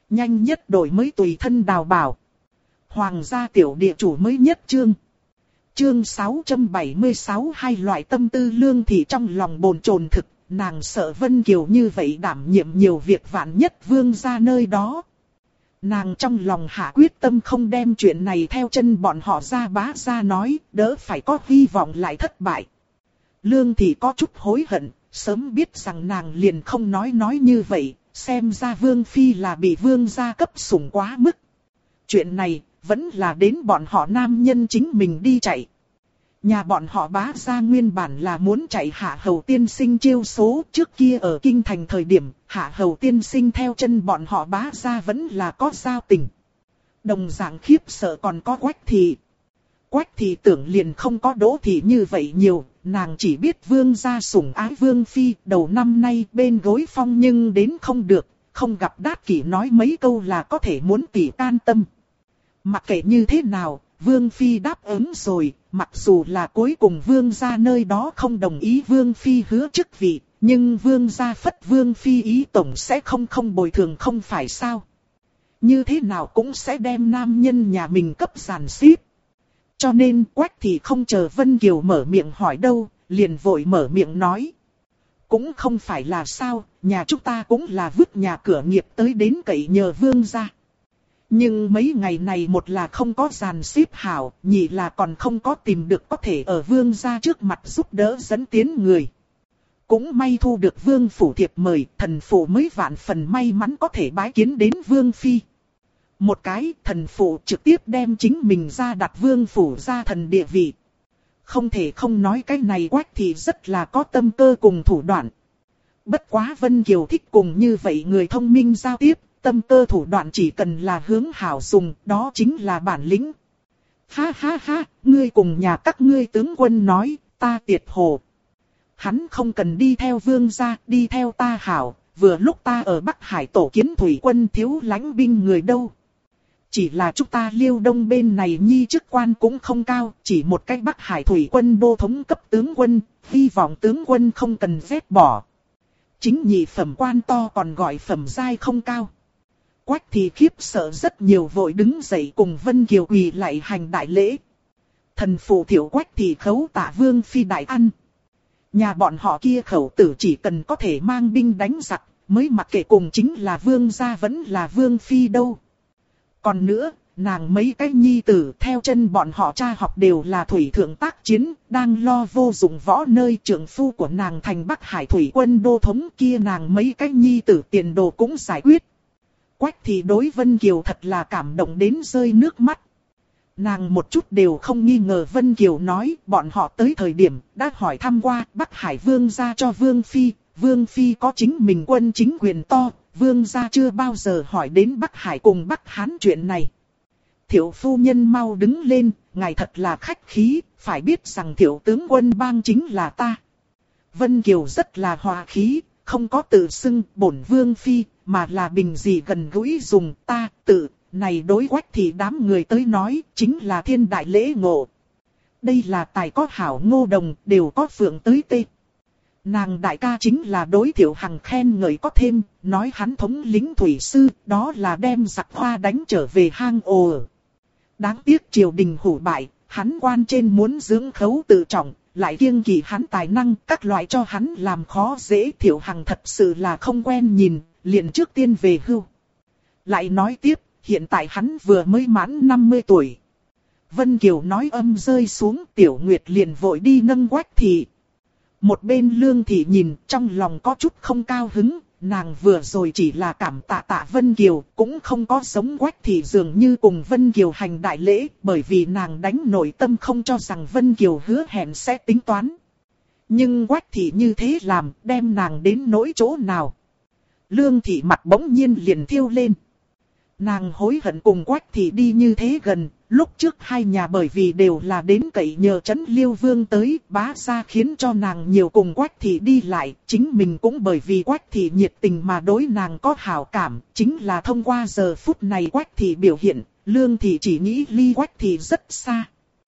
Nhanh nhất đổi mới tùy thân đào bảo. Hoàng gia tiểu địa chủ mới nhất chương. Chương 676 hai loại tâm tư Lương Thị trong lòng bồn chồn thực, nàng sợ Vân Kiều như vậy đảm nhiệm nhiều việc vạn nhất vương gia nơi đó. Nàng trong lòng hạ quyết tâm không đem chuyện này theo chân bọn họ ra bá ra nói, đỡ phải có hy vọng lại thất bại. Lương Thị có chút hối hận, sớm biết rằng nàng liền không nói như vậy, xem ra vương phi là bị vương gia cấp sủng quá mức. Chuyện này vẫn là đến bọn họ nam nhân chính mình đi chạy. Nhà bọn họ bá gia nguyên bản là muốn chạy Hạ Hầu tiên sinh chiêu số, trước kia ở kinh thành thời điểm, Hạ Hầu tiên sinh theo chân bọn họ bá gia vẫn là có giao tình. Đồng dạng khiếp sợ còn có Quách Thị. Quách Thị tưởng liền không có Đỗ Thị như vậy nhiều, nàng chỉ biết vương gia sủng ái vương phi, đầu năm nay bên gối phong nhưng đến không được, không gặp Đát Kỷ nói mấy câu là có thể muốn tỷ can tâm. Mặc kệ như thế nào, vương phi đáp ứng rồi, mặc dù là cuối cùng vương gia nơi đó không đồng ý vương phi hứa chức vị, nhưng vương gia phất vương phi ý tổng sẽ không bồi thường không phải sao. Như thế nào cũng sẽ đem nam nhân nhà mình cấp giàn xíp. Cho nên Quách Thị không chờ Vân Kiều mở miệng hỏi đâu, liền vội mở miệng nói. Cũng không phải là sao, nhà chúng ta cũng là vứt nhà cửa nghiệp tới đến cậy nhờ vương gia. Nhưng mấy ngày này một là không có dàn xếp hảo, nhị là còn không có tìm được có thể ở vương gia trước mặt giúp đỡ dẫn tiến người. Cũng may thu được vương phủ thiệp mời, thần phụ mới vạn phần may mắn có thể bái kiến đến vương phi. Một cái, thần phụ trực tiếp đem chính mình ra đặt vương phủ gia thần địa vị. Không thể không nói cái này Quách Thị rất là có tâm cơ cùng thủ đoạn. Bất quá Vân Kiều thích cùng như vậy người thông minh giao tiếp. Tâm cơ thủ đoạn chỉ cần là hướng hảo dùng, đó chính là bản lĩnh. Ha ha ha, ngươi cùng nhà các ngươi tướng quân nói, ta tiệt hồ. Hắn không cần đi theo vương gia, đi theo ta hảo, vừa lúc ta ở Bắc Hải tổ kiến thủy quân thiếu lãnh binh người đâu. Chỉ là chúng ta Liêu Đông bên này nhi chức quan cũng không cao, chỉ một cái Bắc Hải thủy quân đô thống cấp tướng quân, hy vọng tướng quân không cần vét bỏ. Chính nhị phẩm quan to còn gọi phẩm giai không cao. Quách Thị khiếp sợ rất nhiều vội đứng dậy cùng Vân Kiều quỳ lại hành đại lễ. Thần phụ Thiệu Quách Thị khấu tạ vương phi đại ăn. Nhà bọn họ kia khẩu tử chỉ cần có thể mang binh đánh giặc, mới mặc kệ cùng chính là vương gia vẫn là vương phi đâu. Còn nữa, nàng mấy cái nhi tử theo chân bọn họ cha học đều là thủy thượng tác chiến, đang lo vô dụng võ nơi trưởng phu của nàng thành Bắc Hải thủy quân đô thống kia, nàng mấy cái nhi tử tiền đồ cũng giải quyết. Quách Thị đối Vân Kiều thật là cảm động đến rơi nước mắt. Nàng một chút đều không nghi ngờ Vân Kiều nói bọn họ tới thời điểm đã hỏi thăm qua Bắc Hải vương gia cho vương phi. Vương phi có chính mình quân chính quyền to, vương gia chưa bao giờ hỏi đến Bắc Hải cùng Bắc Hán chuyện này. Thiệu phu nhân mau đứng lên, ngài thật là khách khí, phải biết rằng thiệu tướng quân bang chính là ta. Vân Kiều rất là hòa khí, không có tự xưng bổn vương phi, mà là bình dị gần gũi dùng ta tự, này đối Quách Thị đám người tới nói, chính là thiên đại lễ ngộ. Đây là tài có hảo Ngô Đồng, đều có phượng tới tê. Nàng đại ca chính là đối Thiệu Hằng khen ngợi có thêm, nói hắn thống lĩnh thủy sư, đó là đem giặc hoa đánh trở về hang ổ. Đáng tiếc triều đình hủ bại, hắn quan trên muốn dưỡng khấu tự trọng, lại kiêng kỵ hắn tài năng, các loại cho hắn làm khó dễ. Thiệu Hằng thật sự là không quen nhìn, liền trước tiên về hưu. Lại nói tiếp, hiện tại hắn vừa mới mãn 50 tuổi. Vân Kiều nói âm rơi xuống, Tiểu Nguyệt liền vội đi nâng Quách Thị. Một bên Lương Thị nhìn, trong lòng có chút không cao hứng, nàng vừa rồi chỉ là cảm tạ Vân Kiều, cũng không có giống Quách Thị dường như cùng Vân Kiều hành đại lễ, bởi vì nàng đánh nội tâm không cho rằng Vân Kiều hứa hẹn sẽ tính toán. Nhưng Quách Thị như thế làm, đem nàng đến nỗi chỗ nào. Lương Thị mặt bỗng nhiên liền thiêu lên. Nàng hối hận cùng Quách Thị đi như thế gần, lúc trước hai nhà bởi vì đều là đến cậy nhờ trấn Liêu Vương tới, bá gia khiến cho nàng nhiều cùng Quách Thị đi lại, chính mình cũng bởi vì Quách Thị nhiệt tình mà đối nàng có hảo cảm, chính là thông qua giờ phút này Quách Thị biểu hiện, Lương Thị chỉ nghĩ ly Quách Thị rất xa.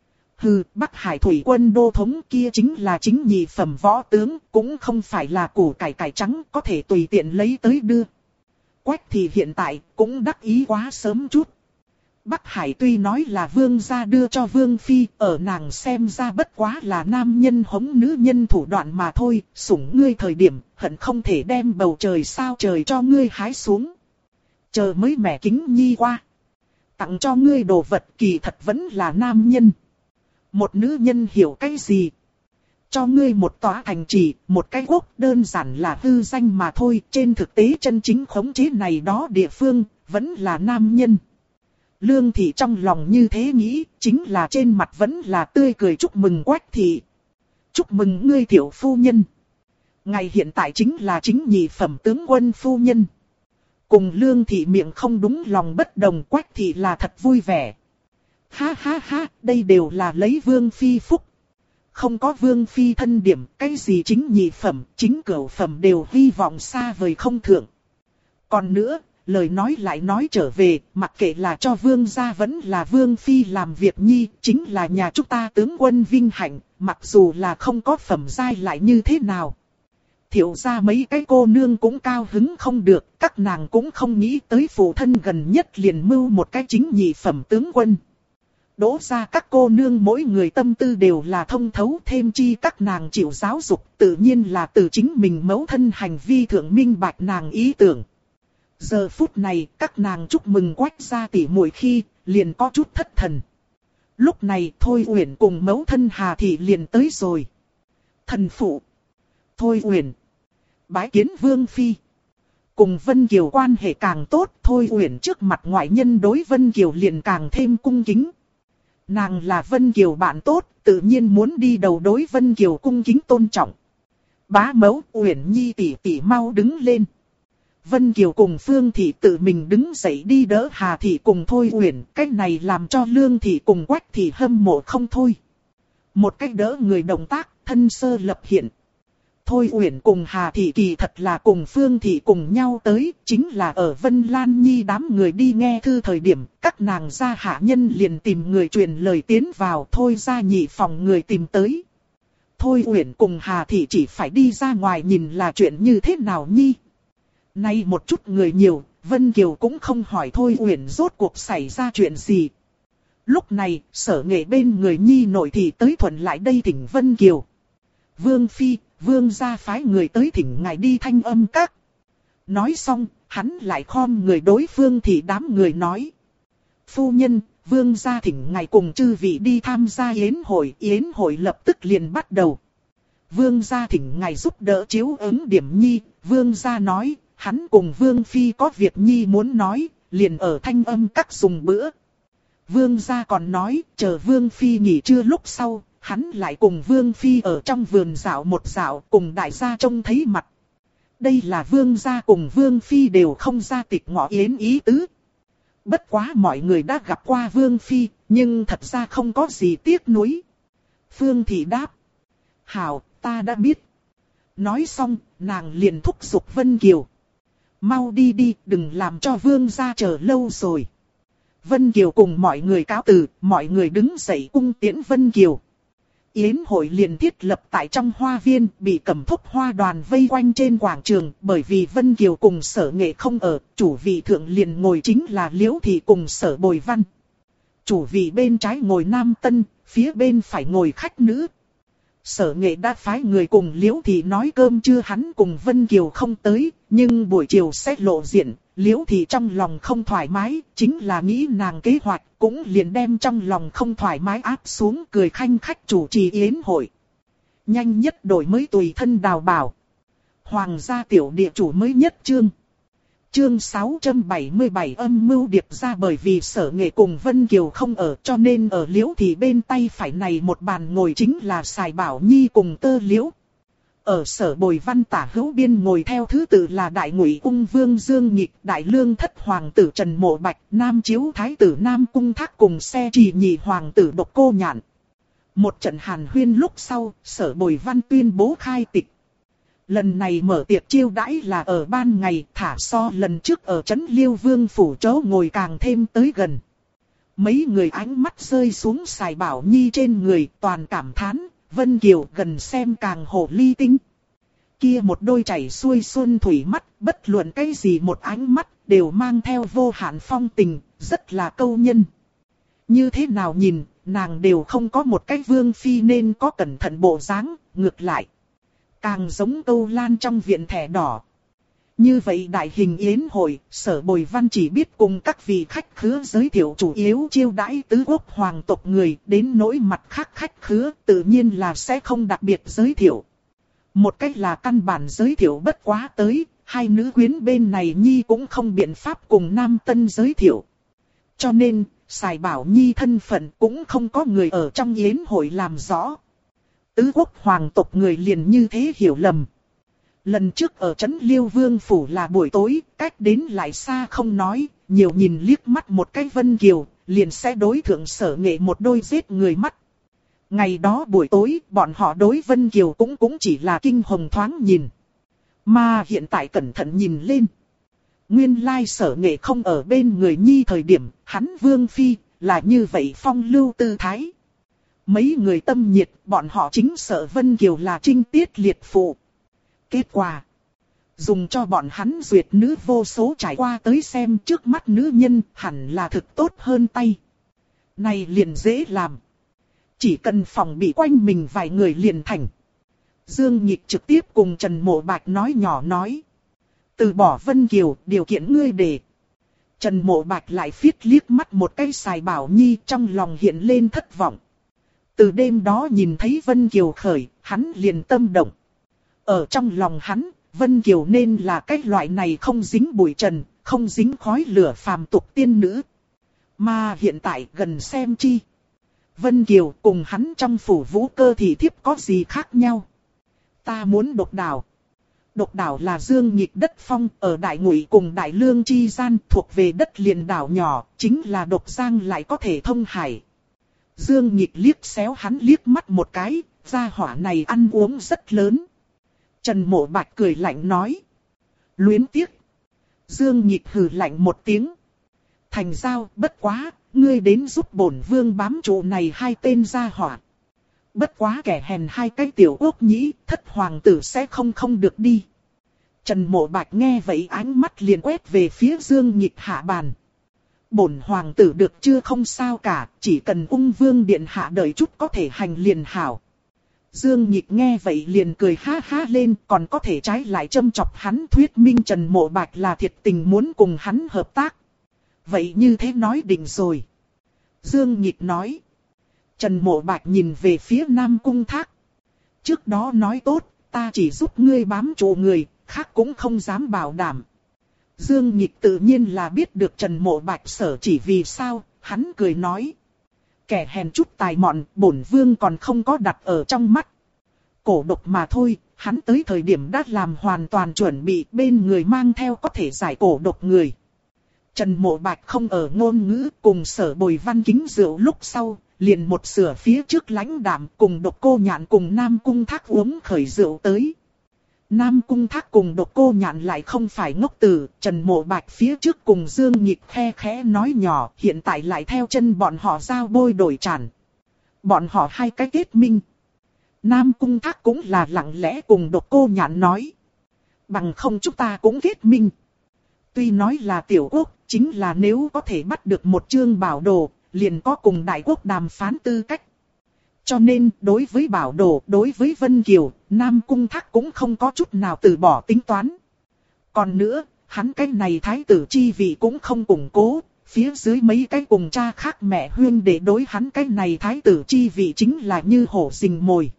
Hừ, Bắc Hải thủy quân đô thống kia chính là chính nhị phẩm võ tướng, cũng không phải là củ cải cải trắng có thể tùy tiện lấy tới đưa. Quách Thị hiện tại cũng đắc ý quá sớm chút. Bắc Hải tuy nói là vương gia đưa cho vương phi, ở nàng xem ra bất quá là nam nhân hống nữ nhân thủ đoạn mà thôi, sủng ngươi thời điểm, hận không thể đem bầu trời sao trời cho ngươi hái xuống. Chờ mới mẻ kính nhi qua. Tặng cho ngươi đồ vật kỳ thật vẫn là nam nhân. Một nữ nhân hiểu cái gì? Cho ngươi một tòa thành trì, một cái quốc đơn giản là hư danh mà thôi. Trên thực tế chân chính khống chế này đó địa phương, vẫn là nam nhân. Lương Thị trong lòng như thế nghĩ, chính là trên mặt vẫn là tươi cười chúc mừng Quách Thị. Chúc mừng ngươi tiểu phu nhân. Ngày hiện tại chính là chính nhị phẩm tướng quân phu nhân. Cùng Lương Thị miệng không đúng lòng bất đồng, Quách Thị là thật vui vẻ. Ha ha ha, đây đều là lấy vương phi phúc. Không có vương phi thân điểm, cái gì chính nhị phẩm, chính cửu phẩm đều hy vọng xa vời không thượng. Còn nữa, lời nói lại nói trở về, mặc kệ là cho vương gia vẫn là vương phi làm việc nhi, chính là nhà chúng ta tướng quân vinh hạnh, mặc dù là không có phẩm giai lại như thế nào. Thiệu ra mấy cái cô nương cũng cao hứng không được, các nàng cũng không nghĩ tới phụ thân gần nhất liền mưu một cái chính nhị phẩm tướng quân. Đỗ ra các cô nương mỗi người tâm tư đều là thông thấu, thêm chi các nàng chịu giáo dục, tự nhiên là từ chính mình mẫu thân hành vi thượng minh bạch nàng ý tưởng. Giờ phút này, các nàng chúc mừng Quách gia tỷ muội khi, liền có chút thất thần. Lúc này Thôi Uyển cùng mẫu thân Hà Thị liền tới rồi. Thần phụ. Thôi Uyển. Bái kiến Vương Phi. Cùng Vân Kiều quan hệ càng tốt, Thôi Uyển trước mặt ngoại nhân đối Vân Kiều liền càng thêm cung kính. Nàng là Vân Kiều bạn tốt, tự nhiên muốn đi đầu đối Vân Kiều cung kính tôn trọng. Bá mẫu, Uyển Nhi tỷ tỷ mau đứng lên. Vân Kiều cùng Phương Thị tự mình đứng dậy đi đỡ Hà Thị cùng Thôi Uyển, cách này làm cho Lương Thị cùng Quách Thị hâm mộ không thôi. Một cách đỡ người động tác, thân sơ lập hiện. Thôi Uyển cùng Hà Thị kỳ thật là cùng Phương Thị cùng nhau tới, chính là ở Vân Lan Nhi đám người đi nghe thư thời điểm, các nàng gia hạ nhân liền tìm người truyền lời tiến vào, thôi ra nhị phòng người tìm tới. Thôi Uyển cùng Hà Thị chỉ phải đi ra ngoài nhìn là chuyện như thế nào nhi. Nay một chút người nhiều, Vân Kiều cũng không hỏi Thôi Uyển rốt cuộc xảy ra chuyện gì. Lúc này, Sở Nghệ bên người nhi nội thì tới thuận lại đây thỉnh Vân Kiều. Vương Phi, Vương gia phái người tới thỉnh ngài đi Thanh Âm Các. Nói xong, hắn lại khom người đối Phương Thị đám người nói. Phu nhân, Vương gia thỉnh ngài cùng chư vị đi tham gia yến hội lập tức liền bắt đầu. Vương gia thỉnh ngài giúp đỡ chiếu ứng điểm nhi, Vương gia nói, hắn cùng Vương Phi có việc nhi muốn nói, liền ở Thanh Âm Các dùng bữa. Vương gia còn nói, chờ Vương Phi nghỉ trưa lúc sau, hắn lại cùng Vương Phi ở trong vườn dạo một dạo, cùng đại gia trông thấy mặt. Đây là Vương gia cùng Vương Phi đều không ra tịch ngọ yến ý tứ. Bất quá mọi người đã gặp qua Vương Phi, nhưng thật ra không có gì tiếc nuối. Phương Thị đáp. Hảo, ta đã biết. Nói xong, nàng liền thúc giục Vân Kiều. Mau đi đi, đừng làm cho Vương gia chờ lâu rồi. Vân Kiều cùng mọi người cáo từ, mọi người đứng dậy cung tiễn Vân Kiều. Yến hội liền thiết lập tại trong hoa viên, bị Cẩm Thúc hoa đoàn vây quanh trên quảng trường, bởi vì Vân Kiều cùng Sở Nghệ không ở, chủ vị thượng liền ngồi chính là Liễu Thị cùng Sở Bồi Văn. Chủ vị bên trái ngồi nam tân, phía bên phải ngồi khách nữ. Sở Nghệ đã phái người cùng Liễu Thị nói cơm trưa hắn cùng Vân Kiều không tới, nhưng buổi chiều sẽ lộ diện. Liễu Thị trong lòng không thoải mái, chính là nghĩ nàng kế hoạch, cũng liền đem trong lòng không thoải mái áp xuống, cười khanh khách chủ trì yến hội. Nhanh nhất đổi mới tùy thân đào bảo. Hoàng gia tiểu địa chủ mới nhất chương. Chương 677 âm mưu điệp ra, bởi vì Sở Nghệ cùng Vân Kiều không ở, cho nên ở Liễu Thị bên tay phải này một bàn ngồi chính là Sài Bảo Nhi cùng Tơ Liễu. Ở Sở Bồi Văn tả hữu biên ngồi theo thứ tự là Đại Ngụy Ung Vương Dương Nhịch, Đại Lương Thất Hoàng tử Trần Mộ Bạch, Nam Chiếu Thái tử Nam Cung Thác cùng Xe Trì Nhị Hoàng tử Độc Cô Nhạn. Một trận hàn huyên lúc sau, Sở Bồi Văn tuyên bố khai tịch. Lần này mở tiệc chiêu đãi là ở ban ngày, thả so lần trước ở trấn Liêu Vương phủ chỗ ngồi càng thêm tới gần. Mấy người ánh mắt rơi xuống Sài Bảo Nhi trên người, toàn cảm thán, Vân Kiều gần xem càng hồ ly tinh. Kia một đôi chảy xuôi xuân thủy mắt, bất luận cái gì một ánh mắt, đều mang theo vô hạn phong tình, rất là câu nhân. Như thế nào nhìn, nàng đều không có một cái vương phi nên có cẩn thận bộ dáng, ngược lại. Càng giống câu lan trong viện thẻ đỏ. Như vậy đại hình yến hội, Sở Bồi Văn chỉ biết cùng các vị khách khứa giới thiệu chủ yếu chiêu đãi tứ quốc hoàng tộc người, đến nỗi mặt khác khách khứa tự nhiên là sẽ không đặc biệt giới thiệu. Một cách là căn bản giới thiệu bất quá tới, hai nữ quyến bên này Nhi cũng không biện pháp cùng Nam Tân giới thiệu. Cho nên, Sài Bảo Nhi thân phận cũng không có người ở trong yến hội làm rõ. Tứ quốc hoàng tộc người liền như thế hiểu lầm. Lần trước ở trấn Liêu Vương Phủ là buổi tối, cách đến lại xa không nói, nhiều nhìn liếc mắt một cái Vân Kiều, liền sẽ đối thượng Sở Nghệ một đôi giết người mắt. Ngày đó buổi tối, bọn họ đối Vân Kiều cũng chỉ là kinh hồng thoáng nhìn. Mà hiện tại cẩn thận nhìn lên. Nguyên lai Sở Nghệ không ở bên người Nhi thời điểm, hắn Vương Phi, là như vậy phong lưu tư thái. Mấy người tâm nhiệt, bọn họ chính sợ Vân Kiều là trinh tiết liệt phụ. Kết quả, dùng cho bọn hắn duyệt nữ vô số trải qua tới xem trước mắt nữ nhân hẳn là thực tốt hơn tay. Này liền dễ làm. Chỉ cần phòng bị quanh mình vài người liền thành. Dương Nhịp trực tiếp cùng Trần Mộ Bạch nói nhỏ nói. Từ bỏ Vân Kiều, điều kiện ngươi để. Trần Mộ Bạch lại phiết liếc mắt một cái Sài Bảo Nhi, trong lòng hiện lên thất vọng. Từ đêm đó nhìn thấy Vân Kiều khởi, hắn liền tâm động. Ở trong lòng hắn, Vân Kiều nên là cái loại này không dính bụi trần, không dính khói lửa phàm tục tiên nữ. Mà hiện tại gần xem chi. Vân Kiều cùng hắn trong phủ Vũ Cơ thì thiếp có gì khác nhau. Ta muốn độc đảo. Độc đảo là Dương Nhịp đất phong ở Đại Ngụy cùng Đại Lương chi gian thuộc về đất liền đảo nhỏ, chính là độc giang lại có thể thông hải. Dương Nhịp liếc xéo hắn liếc mắt một cái, gia hỏa này ăn uống rất lớn. Trần Mộ Bạch cười lạnh nói. Luyến tiếc. Dương Nhịp hừ lạnh một tiếng. Thành giao bất quá, ngươi đến giúp bổn vương bám trụ này hai tên gia hỏa. Bất quá kẻ hèn hai cái tiểu ốc nhĩ, thất hoàng tử sẽ không được đi. Trần Mộ Bạch nghe vậy ánh mắt liền quét về phía Dương Nhịp hạ bàn. Bổn hoàng tử được chưa không sao cả, chỉ cần ung vương điện hạ đợi chút có thể hành liền hảo. Dương Nhịp nghe vậy liền cười ha ha lên, còn có thể trái lại châm chọc hắn thuyết minh Trần Mộ Bạch là thiệt tình muốn cùng hắn hợp tác. Vậy như thế nói định rồi. Dương Nhịp nói. Trần Mộ Bạch nhìn về phía Nam Cung Thác. Trước đó nói tốt, ta chỉ giúp ngươi bám trụ người, khác cũng không dám bảo đảm. Dương Nhịp tự nhiên là biết được Trần Mộ Bạch sở chỉ vì sao, hắn cười nói. Kẻ hèn chút tài mọn, bổn vương còn không có đặt ở trong mắt. Cổ độc mà thôi, hắn tới thời điểm đã làm hoàn toàn chuẩn bị, bên người mang theo có thể giải cổ độc người. Trần Mộ Bạch không ở ngôn ngữ, cùng Sở Bồi Văn kính rượu lúc sau, liền một sửa phía trước lãnh đạm cùng Độc Cô Nhạn cùng Nam Cung Thác uống khởi rượu tới. Nam Cung Thác cùng Độc Cô Nhạn lại không phải ngốc tử, Trần Mộ Bạch phía trước cùng Dương Nhịp khe khẽ nói nhỏ, hiện tại lại theo chân bọn họ giao bôi đổi tràn. Bọn họ hai cái kết minh. Nam Cung Thác cũng là lặng lẽ cùng Độc Cô Nhạn nói. Bằng không chúng ta cũng kết minh. Tuy nói là tiểu quốc, chính là nếu có thể bắt được một chương bảo đồ, liền có cùng đại quốc đàm phán tư cách. Cho nên, đối với bảo đồ, đối với Vân Kiều, Nam Cung Thác cũng không có chút nào từ bỏ tính toán. Còn nữa, hắn cái này thái tử chi vị cũng không củng cố, phía dưới mấy cái cùng cha khác mẹ huyên để đối hắn cái này thái tử chi vị chính là như hổ rình mồi.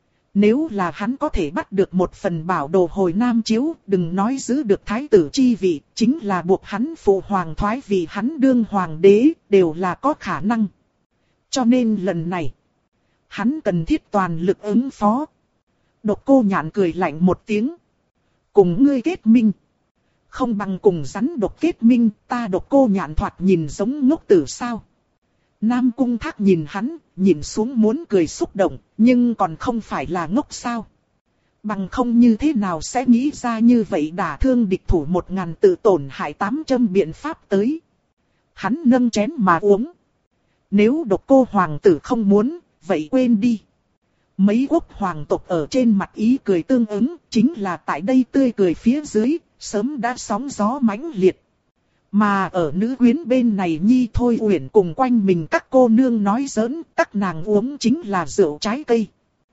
Nếu là hắn có thể bắt được một phần bảo đồ hồi Nam chiếu, đừng nói giữ được thái tử chi vị, chính là buộc hắn phụ hoàng thoái vì hắn đương hoàng đế, đều là có khả năng. Cho nên lần này, hắn cần thiết toàn lực ứng phó. Độc Cô Nhạn cười lạnh một tiếng. Cùng ngươi kết minh. Không bằng cùng rắn độc kết minh, ta Độc Cô Nhạn thoạt nhìn giống ngốc tử sao. Nam Cung Thác nhìn hắn, nhìn xuống muốn cười xúc động, nhưng còn không phải là ngốc sao. Bằng không như thế nào sẽ nghĩ ra như vậy đả thương địch thủ 1000 tự tổn hại 800 biện pháp tới. Hắn nâng chén mà uống. Nếu Độc Cô hoàng tử không muốn, vậy quên đi. Mấy quốc hoàng tộc ở trên mặt ý cười tương ứng, chính là tại đây tươi cười phía dưới, sớm đã sóng gió mãnh liệt. Mà ở nữ quyến bên này Nhi Thôi Uyển cùng quanh mình các cô nương nói giỡn, các nàng uống chính là rượu trái cây.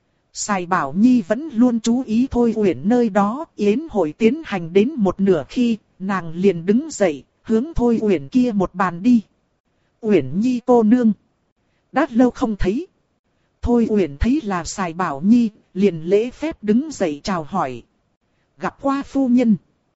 Sài Bảo Nhi vẫn luôn chú ý Thôi Uyển nơi đó, yến hội tiến hành đến một nửa khi, nàng liền đứng dậy, hướng Thôi Uyển kia một bàn đi. Uyển Nhi cô nương. Đã lâu không thấy. Thôi Uyển thấy là Sài Bảo Nhi, liền lễ phép đứng dậy chào hỏi. Gặp qua phu nhân.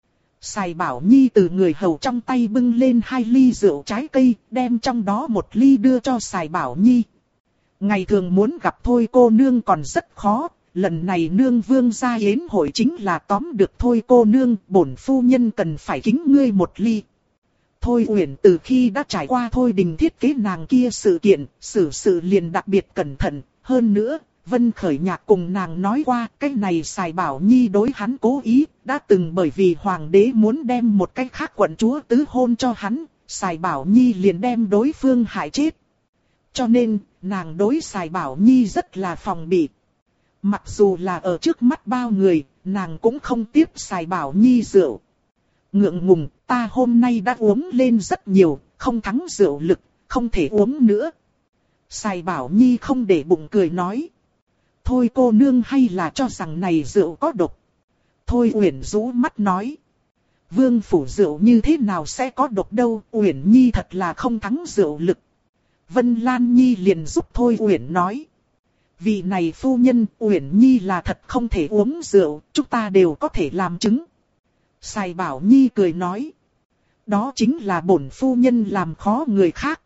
Sài Bảo Nhi từ người hầu trong tay bưng lên 2 ly rượu trái cây, đem trong đó 1 ly đưa cho Sài Bảo Nhi. Ngày thường muốn gặp Thôi cô nương còn rất khó, lần này nương vương gia yến hội chính là tóm được Thôi cô nương, bổn phu nhân cần phải kính ngươi 1 ly. Thôi Uyển từ khi đã trải qua Thôi Đình thiết kế nàng kia sự kiện, xử sự liền đặc biệt cẩn thận, hơn nữa, Vân Khởi Nhạc cùng nàng nói qua, cái này Sài Bảo Nhi đối hắn cố ý, đã từng bởi vì hoàng đế muốn đem một cái khác quận chúa tứ hôn cho hắn, Sài Bảo Nhi liền đem đối phương hại chết. Cho nên, nàng đối Sài Bảo Nhi rất là phòng bị. Mặc dù là ở trước mắt bao người, nàng cũng không tiếp Sài Bảo Nhi rượu. Ngượng ngùng, ta hôm nay đã uống lên rất nhiều, không thắng rượu lực, không thể uống nữa. Sài Bảo Nhi không để bụng cười nói. Thôi cô nương hay là cho rằng này rượu có độc. Thôi Uyển rũ mắt nói. Vương phủ rượu như thế nào sẽ có độc đâu, Uyển Nhi thật là không thắng rượu lực. Vân Lan Nhi liền giúp Thôi Uyển nói. Vị này phu nhân, Uyển Nhi là thật không thể uống rượu, chúng ta đều có thể làm chứng. Sài Bảo Nhi cười nói. Đó chính là bổn phu nhân làm khó người khác.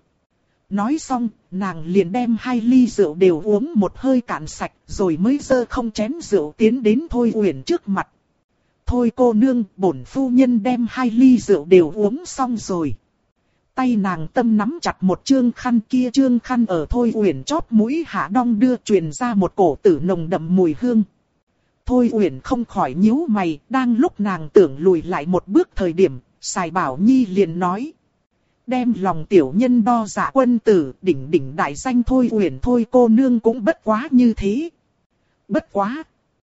Nói xong, nàng liền đem 2 ly rượu đều uống một hơi cạn sạch, rồi mới giơ không chén rượu tiến đến Thôi Uyển trước mặt. Thôi cô nương, bổn phu nhân đem 2 ly rượu đều uống xong rồi. Tay nàng tâm nắm chặt một trương khăn, kia trương khăn ở Thôi Uyển chóp mũi hạ đong đưa truyền ra một cổ tử nồng đậm mùi hương. Thôi Uyển không khỏi nhíu mày, đang lúc nàng tưởng lùi lại một bước thời điểm, Sài Bảo Nhi liền nói. Đem lòng tiểu nhân đo dạ quân tử, đỉnh đỉnh đại danh Thôi Uyển thôi cô nương cũng bất quá như thế. Bất quá.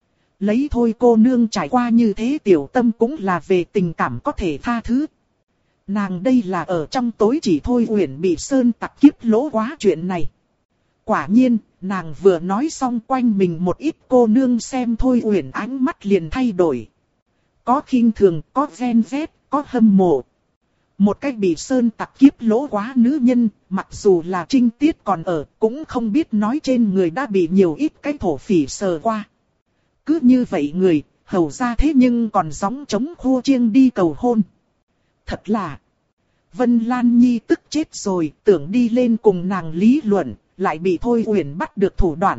Lấy Thôi cô nương trải qua như thế tiểu tâm cũng là về tình cảm có thể tha thứ. Nàng đây là ở trong tối chỉ Thôi Uyển bị sơn tặc kiếp lỗ quá chuyện này. Quả nhiên, nàng vừa nói xong quanh mình một ít cô nương xem Thôi Uyển ánh mắt liền thay đổi. Có khinh thường, có ghen ghét, có hâm mộ. Một cách bị sơn tặc kiếp lỗ quá nữ nhân, mặc dù là trinh tiết còn ở, cũng không biết nói trên người đã bị nhiều ít cái thổ phỉ sờ qua. Cứ như vậy người, hầu ra thế nhưng còn gióng chống khua chiêng đi cầu hôn. Thật là, Vân Lan Nhi tức chết rồi, tưởng đi lên cùng nàng lý luận, lại bị Thôi Uyển bắt được thủ đoạn.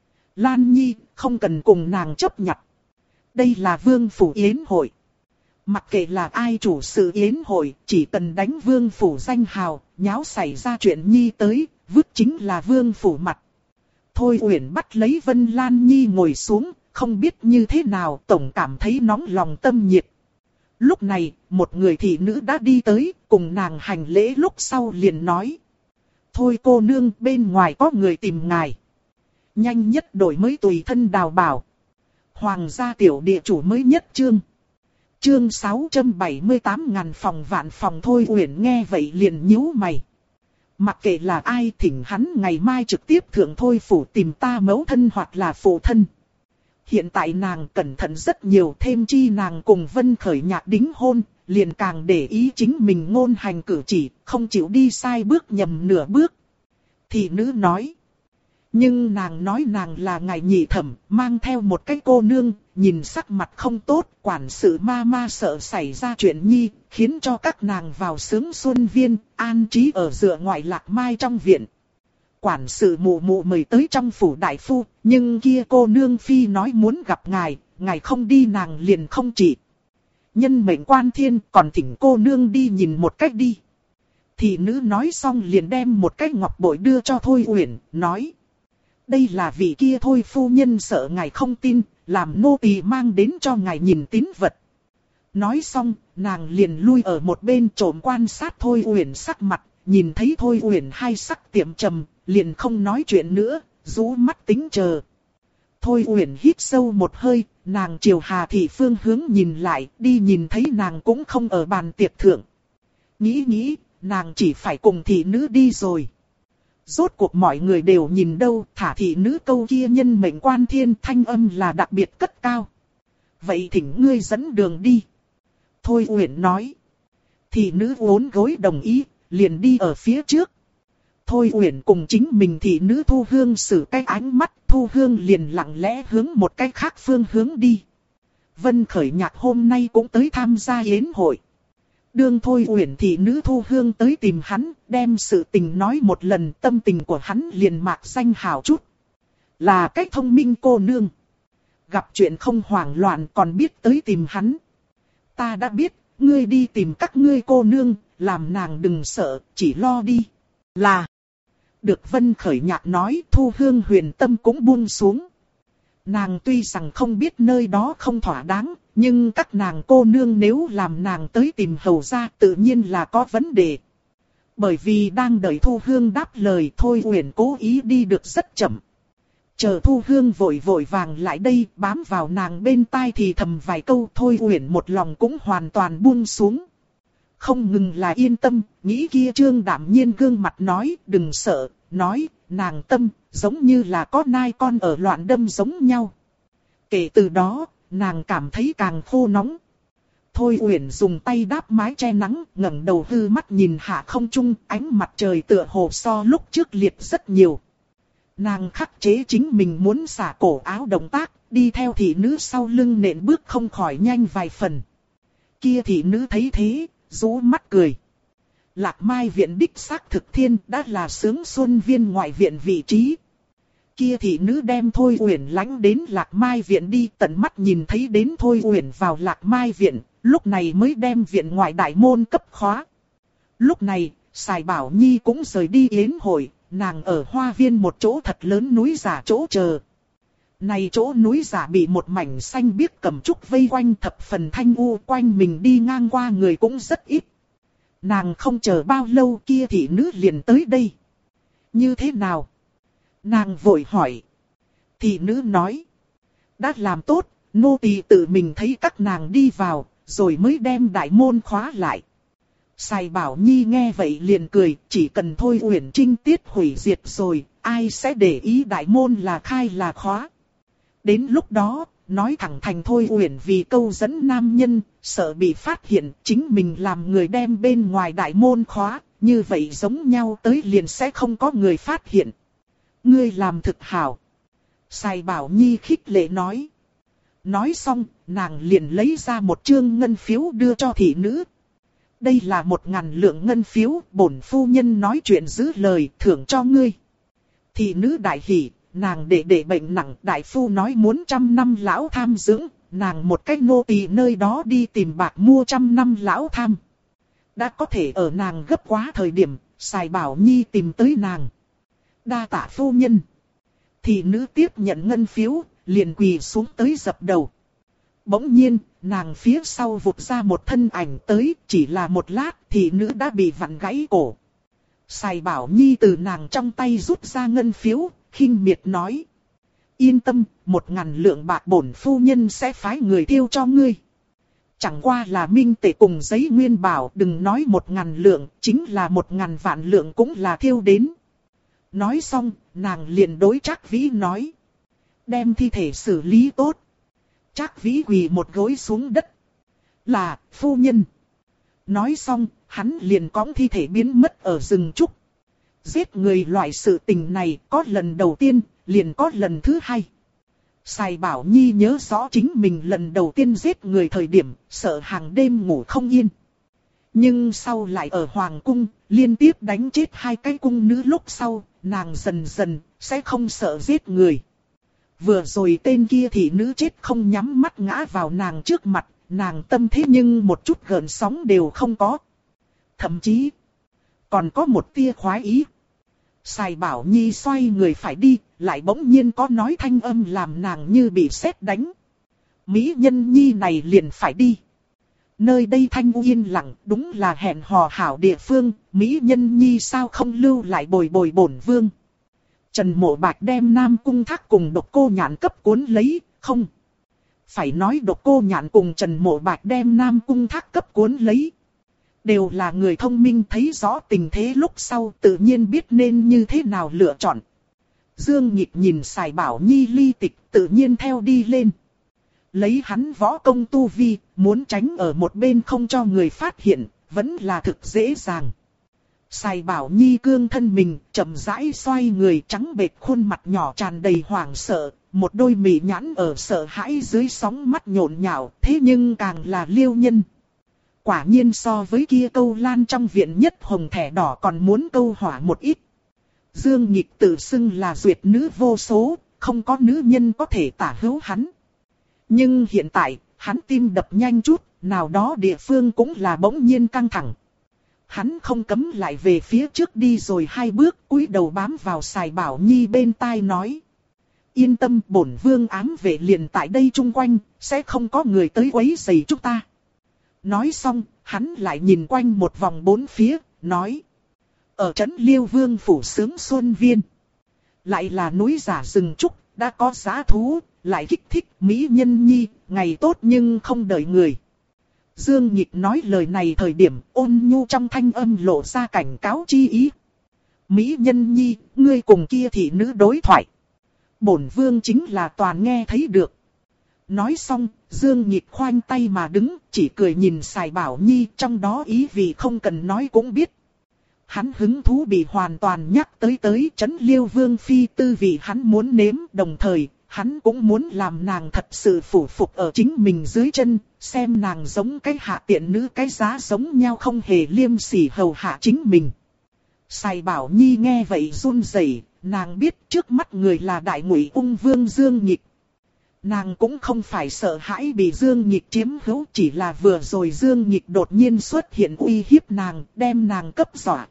Lan Nhi, không cần cùng nàng chấp nhặt. Đây là vương phủ yến hội. Mặc kệ là ai chủ sự yến hội, chỉ cần đánh vương phủ danh hào, nháo xảy ra chuyện Nhi tới, vứt chính là vương phủ mặt. Thôi Uyển bắt lấy Vân Lan Nhi ngồi xuống, không biết như thế nào, tổng cảm thấy nóng lòng tâm nhiệt. Lúc này, một người thị nữ đã đi tới, cùng nàng hành lễ lúc sau liền nói. Thôi cô nương, bên ngoài có người tìm ngài. Nhanh nhất đổi mới tùy thân đào bảo. Hoàng gia tiểu địa chủ mới nhất chương. Chương 678 ngàn phòng vạn phòng. Thôi Uyển nghe vậy liền nhíu mày. Mặc kệ là ai thỉnh hắn ngày mai trực tiếp thượng Thôi phủ tìm ta mẫu thân hoặc là phụ thân. Hiện tại nàng cẩn thận rất nhiều, thêm chi nàng cùng Vân Khởi Nhạc đính hôn, liền càng để ý chính mình ngôn hành cử chỉ, không chịu đi sai bước nhầm nửa bước. Thị nữ nói. Nhưng nàng nói nàng là ngài nhị thẩm, mang theo một cái cô nương, nhìn sắc mặt không tốt, quản sự ma ma sợ xảy ra chuyện Nhi, khiến cho các nàng vào sướng xuân viên, an trí ở dựa ngoại Lạc Mai trong viện. Quản sự mụ mụ mời tới trong phủ đại phu, nhưng kia cô nương phi nói muốn gặp ngài, ngài không đi nàng liền không trị. Nhân mệnh quan thiên, còn thỉnh cô nương đi nhìn một cách đi. Thị nữ nói xong liền đem một cái ngọc bội đưa cho Thôi Uyển, nói. Đây là vị kia Thôi phu nhân sợ ngài không tin, làm nô tỳ mang đến cho ngài nhìn tín vật. Nói xong, nàng liền lui ở một bên trộm quan sát Thôi Uyển sắc mặt, nhìn thấy Thôi Uyển hai sắc tiệm trầm, liền không nói chuyện nữa, rũ mắt tính chờ. Thôi Uyển hít sâu một hơi, nàng chiều Hà Thị phương hướng nhìn lại, đi nhìn thấy nàng cũng không ở bàn tiệc thượng. Nghĩ, nàng chỉ phải cùng thị nữ đi rồi. Rốt cuộc mọi người đều nhìn đâu, thả thị nữ câu kia nhân mệnh quan thiên, thanh âm là đặc biệt cất cao. Vậy thỉnh ngươi dẫn đường đi. Thôi Uyển nói. Thị nữ uốn gối đồng ý, liền đi ở phía trước. Thôi Uyển cùng chính mình thị nữ Thu Hương sử cái ánh mắt, Thu Hương liền lặng lẽ hướng một cái khác phương hướng đi. Vân Khởi Nhạc hôm nay cũng tới tham gia yến hội. Đương Thôi Uyển thị nữ Thu Hương tới tìm hắn, đem sự tình nói một lần, tâm tình của hắn liền mạc danh hào chút. Là cách thông minh cô nương. Gặp chuyện không hoảng loạn còn biết tới tìm hắn. Ta đã biết, ngươi đi tìm các ngươi cô nương, làm nàng đừng sợ, chỉ lo đi. Là. Được Vân Khởi Nhạc nói, Thu Hương huyền tâm cũng buông xuống. Nàng tuy rằng không biết nơi đó không thỏa đáng, nhưng các nàng cô nương nếu làm nàng tới tìm hầu ra tự nhiên là có vấn đề. Bởi vì đang đợi Thu Hương đáp lời, Thôi Uyển cố ý đi được rất chậm. Chờ Thu Hương vội vàng lại đây, bám vào nàng bên tai thì thầm vài câu, Thôi Uyển một lòng cũng hoàn toàn buông xuống. Không ngừng là yên tâm, nghĩ kia Trương Đạm Nhiên gương mặt nói, đừng sợ, nói, nàng tâm, giống như là có nai con ở loạn đâm giống nhau. Kể từ đó, nàng cảm thấy càng khô nóng. Thôi Uyển dùng tay đáp mái che nắng, ngẩng đầu hư mắt nhìn hạ không trung, ánh mặt trời tựa hồ so lúc trước liệt rất nhiều. Nàng khắc chế chính mình muốn xả cổ áo động tác, đi theo thị nữ sau lưng nện bước không khỏi nhanh vài phần. Kia thị nữ thấy thế, rũ mắt cười. Lạc Mai viện đích xác thực thiên đã là Sướng Xuân Viên ngoại viện vị trí. Kia thị nữ đem Thôi Uyển lãnh đến Lạc Mai viện đi, tận mắt nhìn thấy đến Thôi Uyển vào Lạc Mai viện, lúc này mới đem viện ngoại đại môn cấp khóa. Lúc này, Sài Bảo Nhi cũng rời đi yến hội, nàng ở hoa viên một chỗ thật lớn núi giả chỗ chờ. Này chỗ núi giả bị một mảnh xanh biếc cẩm trúc vây quanh thập phần thanh u, quanh mình đi ngang qua người cũng rất ít. Nàng không chờ bao lâu kia thị nữ liền tới đây. Như thế nào? Nàng vội hỏi. Thị nữ nói. Đã làm tốt, nô tỳ tự mình thấy các nàng đi vào, rồi mới đem đại môn khóa lại. Sài Bảo Nhi nghe vậy liền cười, chỉ cần Thôi Uyển trinh tiết hủy diệt rồi, ai sẽ để ý đại môn là khai là khóa. Đến lúc đó, nói thẳng thành Thôi Uyển vì câu dẫn nam nhân, sợ bị phát hiện, chính mình làm người đem bên ngoài đại môn khóa, như vậy giống nhau tới liền sẽ không có người phát hiện. Ngươi làm thực hảo. Sài Bảo Nhi khích lệ nói. Nói xong, nàng liền lấy ra một trương ngân phiếu đưa cho thị nữ. Đây là 1.000 lượng ngân phiếu, bổn phu nhân nói chuyện giữ lời, thưởng cho ngươi. Thị nữ đại hỉ, nàng để bệnh nặng, đại phu nói muốn 100 năm lão tham dưỡng, nàng một cách nô tỳ nơi đó đi tìm bạc mua 100 năm lão tham. Đã có thể ở nàng gấp quá thời điểm, Sài Bảo Nhi tìm tới nàng. Đa tạ phu nhân. Thị nữ tiếp nhận ngân phiếu, liền quỳ xuống tới dập đầu. Bỗng nhiên, nàng phía sau vụt ra một thân ảnh tới, chỉ là một lát, thị nữ đã bị vặn gãy cổ. Sài Bảo Nhi từ nàng trong tay rút ra ngân phiếu, khinh miệt nói. Yên tâm, 1.000 lượng bạc bổn phu nhân sẽ phái người tiêu cho ngươi. Chẳng qua là minh tệ cùng giấy nguyên bảo, đừng nói 1.000 lượng, chính là 1.000 vạn lượng cũng là thiêu đến. Nói xong, nàng liền đối Trác Vĩ nói. Đem thi thể xử lý tốt. Trác Vĩ quỳ một gối xuống đất. Là, phu nhân. Nói xong, hắn liền cõng thi thể biến mất ở rừng trúc. Giết người loại sự tình này có lần đầu tiên, liền có lần thứ hai. Sài Bảo Nhi nhớ rõ chính mình lần đầu tiên giết người thời điểm, sợ hàng đêm ngủ không yên. Nhưng sau lại ở Hoàng Cung, liên tiếp đánh chết 2 cái cung nữ lúc sau, nàng dần dần, sẽ không sợ giết người. Vừa rồi tên kia thị nữ chết không nhắm mắt ngã vào nàng trước mặt, nàng tâm thế nhưng một chút gợn sóng đều không có. Thậm chí, còn có một tia khoái ý. Sài Bảo Nhi xoay người phải đi, lại bỗng nhiên có nói thanh âm làm nàng như bị sét đánh. Mỹ nhân nhi này liền phải đi. Nơi đây thanh yên lặng, đúng là hẹn hò hảo địa phương, Mỹ nhân nhi sao không lưu lại bồi bổn vương. Trần Mộ Bạch đem Nam Cung Thác cùng Độc Cô Nhạn cấp cuốn lấy, không. Phải nói Độc Cô Nhạn cùng Trần Mộ Bạch đem Nam Cung Thác cấp cuốn lấy. Đều là người thông minh, thấy rõ tình thế lúc sau tự nhiên biết nên như thế nào lựa chọn. Dương Nhịp nhìn Sài Bảo Nhi ly tịch tự nhiên theo đi lên. Lấy hắn võ công tu vi, muốn tránh ở một bên không cho người phát hiện, vẫn là thực dễ dàng. Sài Bảo Nhi cương thân mình, chậm rãi xoay người, trắng bệch khuôn mặt nhỏ tràn đầy hoảng sợ, một đôi mị nhãn ở sợ hãi dưới sóng mắt nhộn nhạo, thế nhưng càng là liêu nhân. Quả nhiên so với kia câu lan trong viện nhất hồng thẻ đỏ còn muốn câu hỏa một ít. Dương Nhịp tự xưng là duyệt nữ vô số, không có nữ nhân có thể tả hữu hắn. Nhưng hiện tại, hắn tim đập nhanh chút, nào đó địa phương cũng là bỗng nhiên căng thẳng. Hắn không cấm lại về phía trước đi rồi 2 bước, cúi đầu bám vào Sài Bảo Nhi bên tai nói. Yên tâm, bổn vương ám vệ liền tại đây chung quanh, sẽ không có người tới quấy rầy chúng ta. Nói xong, hắn lại nhìn quanh một vòng 4 phía, nói. Ở trấn Liêu Vương phủ sướng Xuân Viên. Lại là núi giả rừng trúc, đã có giá thú, lại kích thích mỹ nhân nhi, ngày tốt nhưng không đợi người. Dương Nhịp nói lời này thời điểm ôn nhu trong thanh âm lộ ra cảnh cáo chi ý. Mỹ nhân nhi, ngươi cùng kia thị nữ đối thoại. Bổn vương chính là toàn nghe thấy được. Nói xong, Dương Nhịp khoanh tay mà đứng, chỉ cười nhìn Sài Bảo Nhi, trong đó ý vì không cần nói cũng biết. Hắn hứng thú bị hoàn toàn nhắc tới trấn Liêu Vương phi tư vị hắn muốn nếm, đồng thời, hắn cũng muốn làm nàng thật sự phủ phục ở chính mình dưới chân, xem nàng giống cái hạ tiện nữ cái giá giống nhau không hề liêm sỉ hầu hạ chính mình. Sài Bảo Nhi nghe vậy run rẩy, nàng biết trước mắt người là Đại Ngụy Ung Vương Dương Nhịp. Nàng cũng không phải sợ hãi bị Dương Nhịp chiếm hữu, chỉ là vừa rồi Dương Nhịp đột nhiên xuất hiện uy hiếp nàng, đem nàng cấp dọa.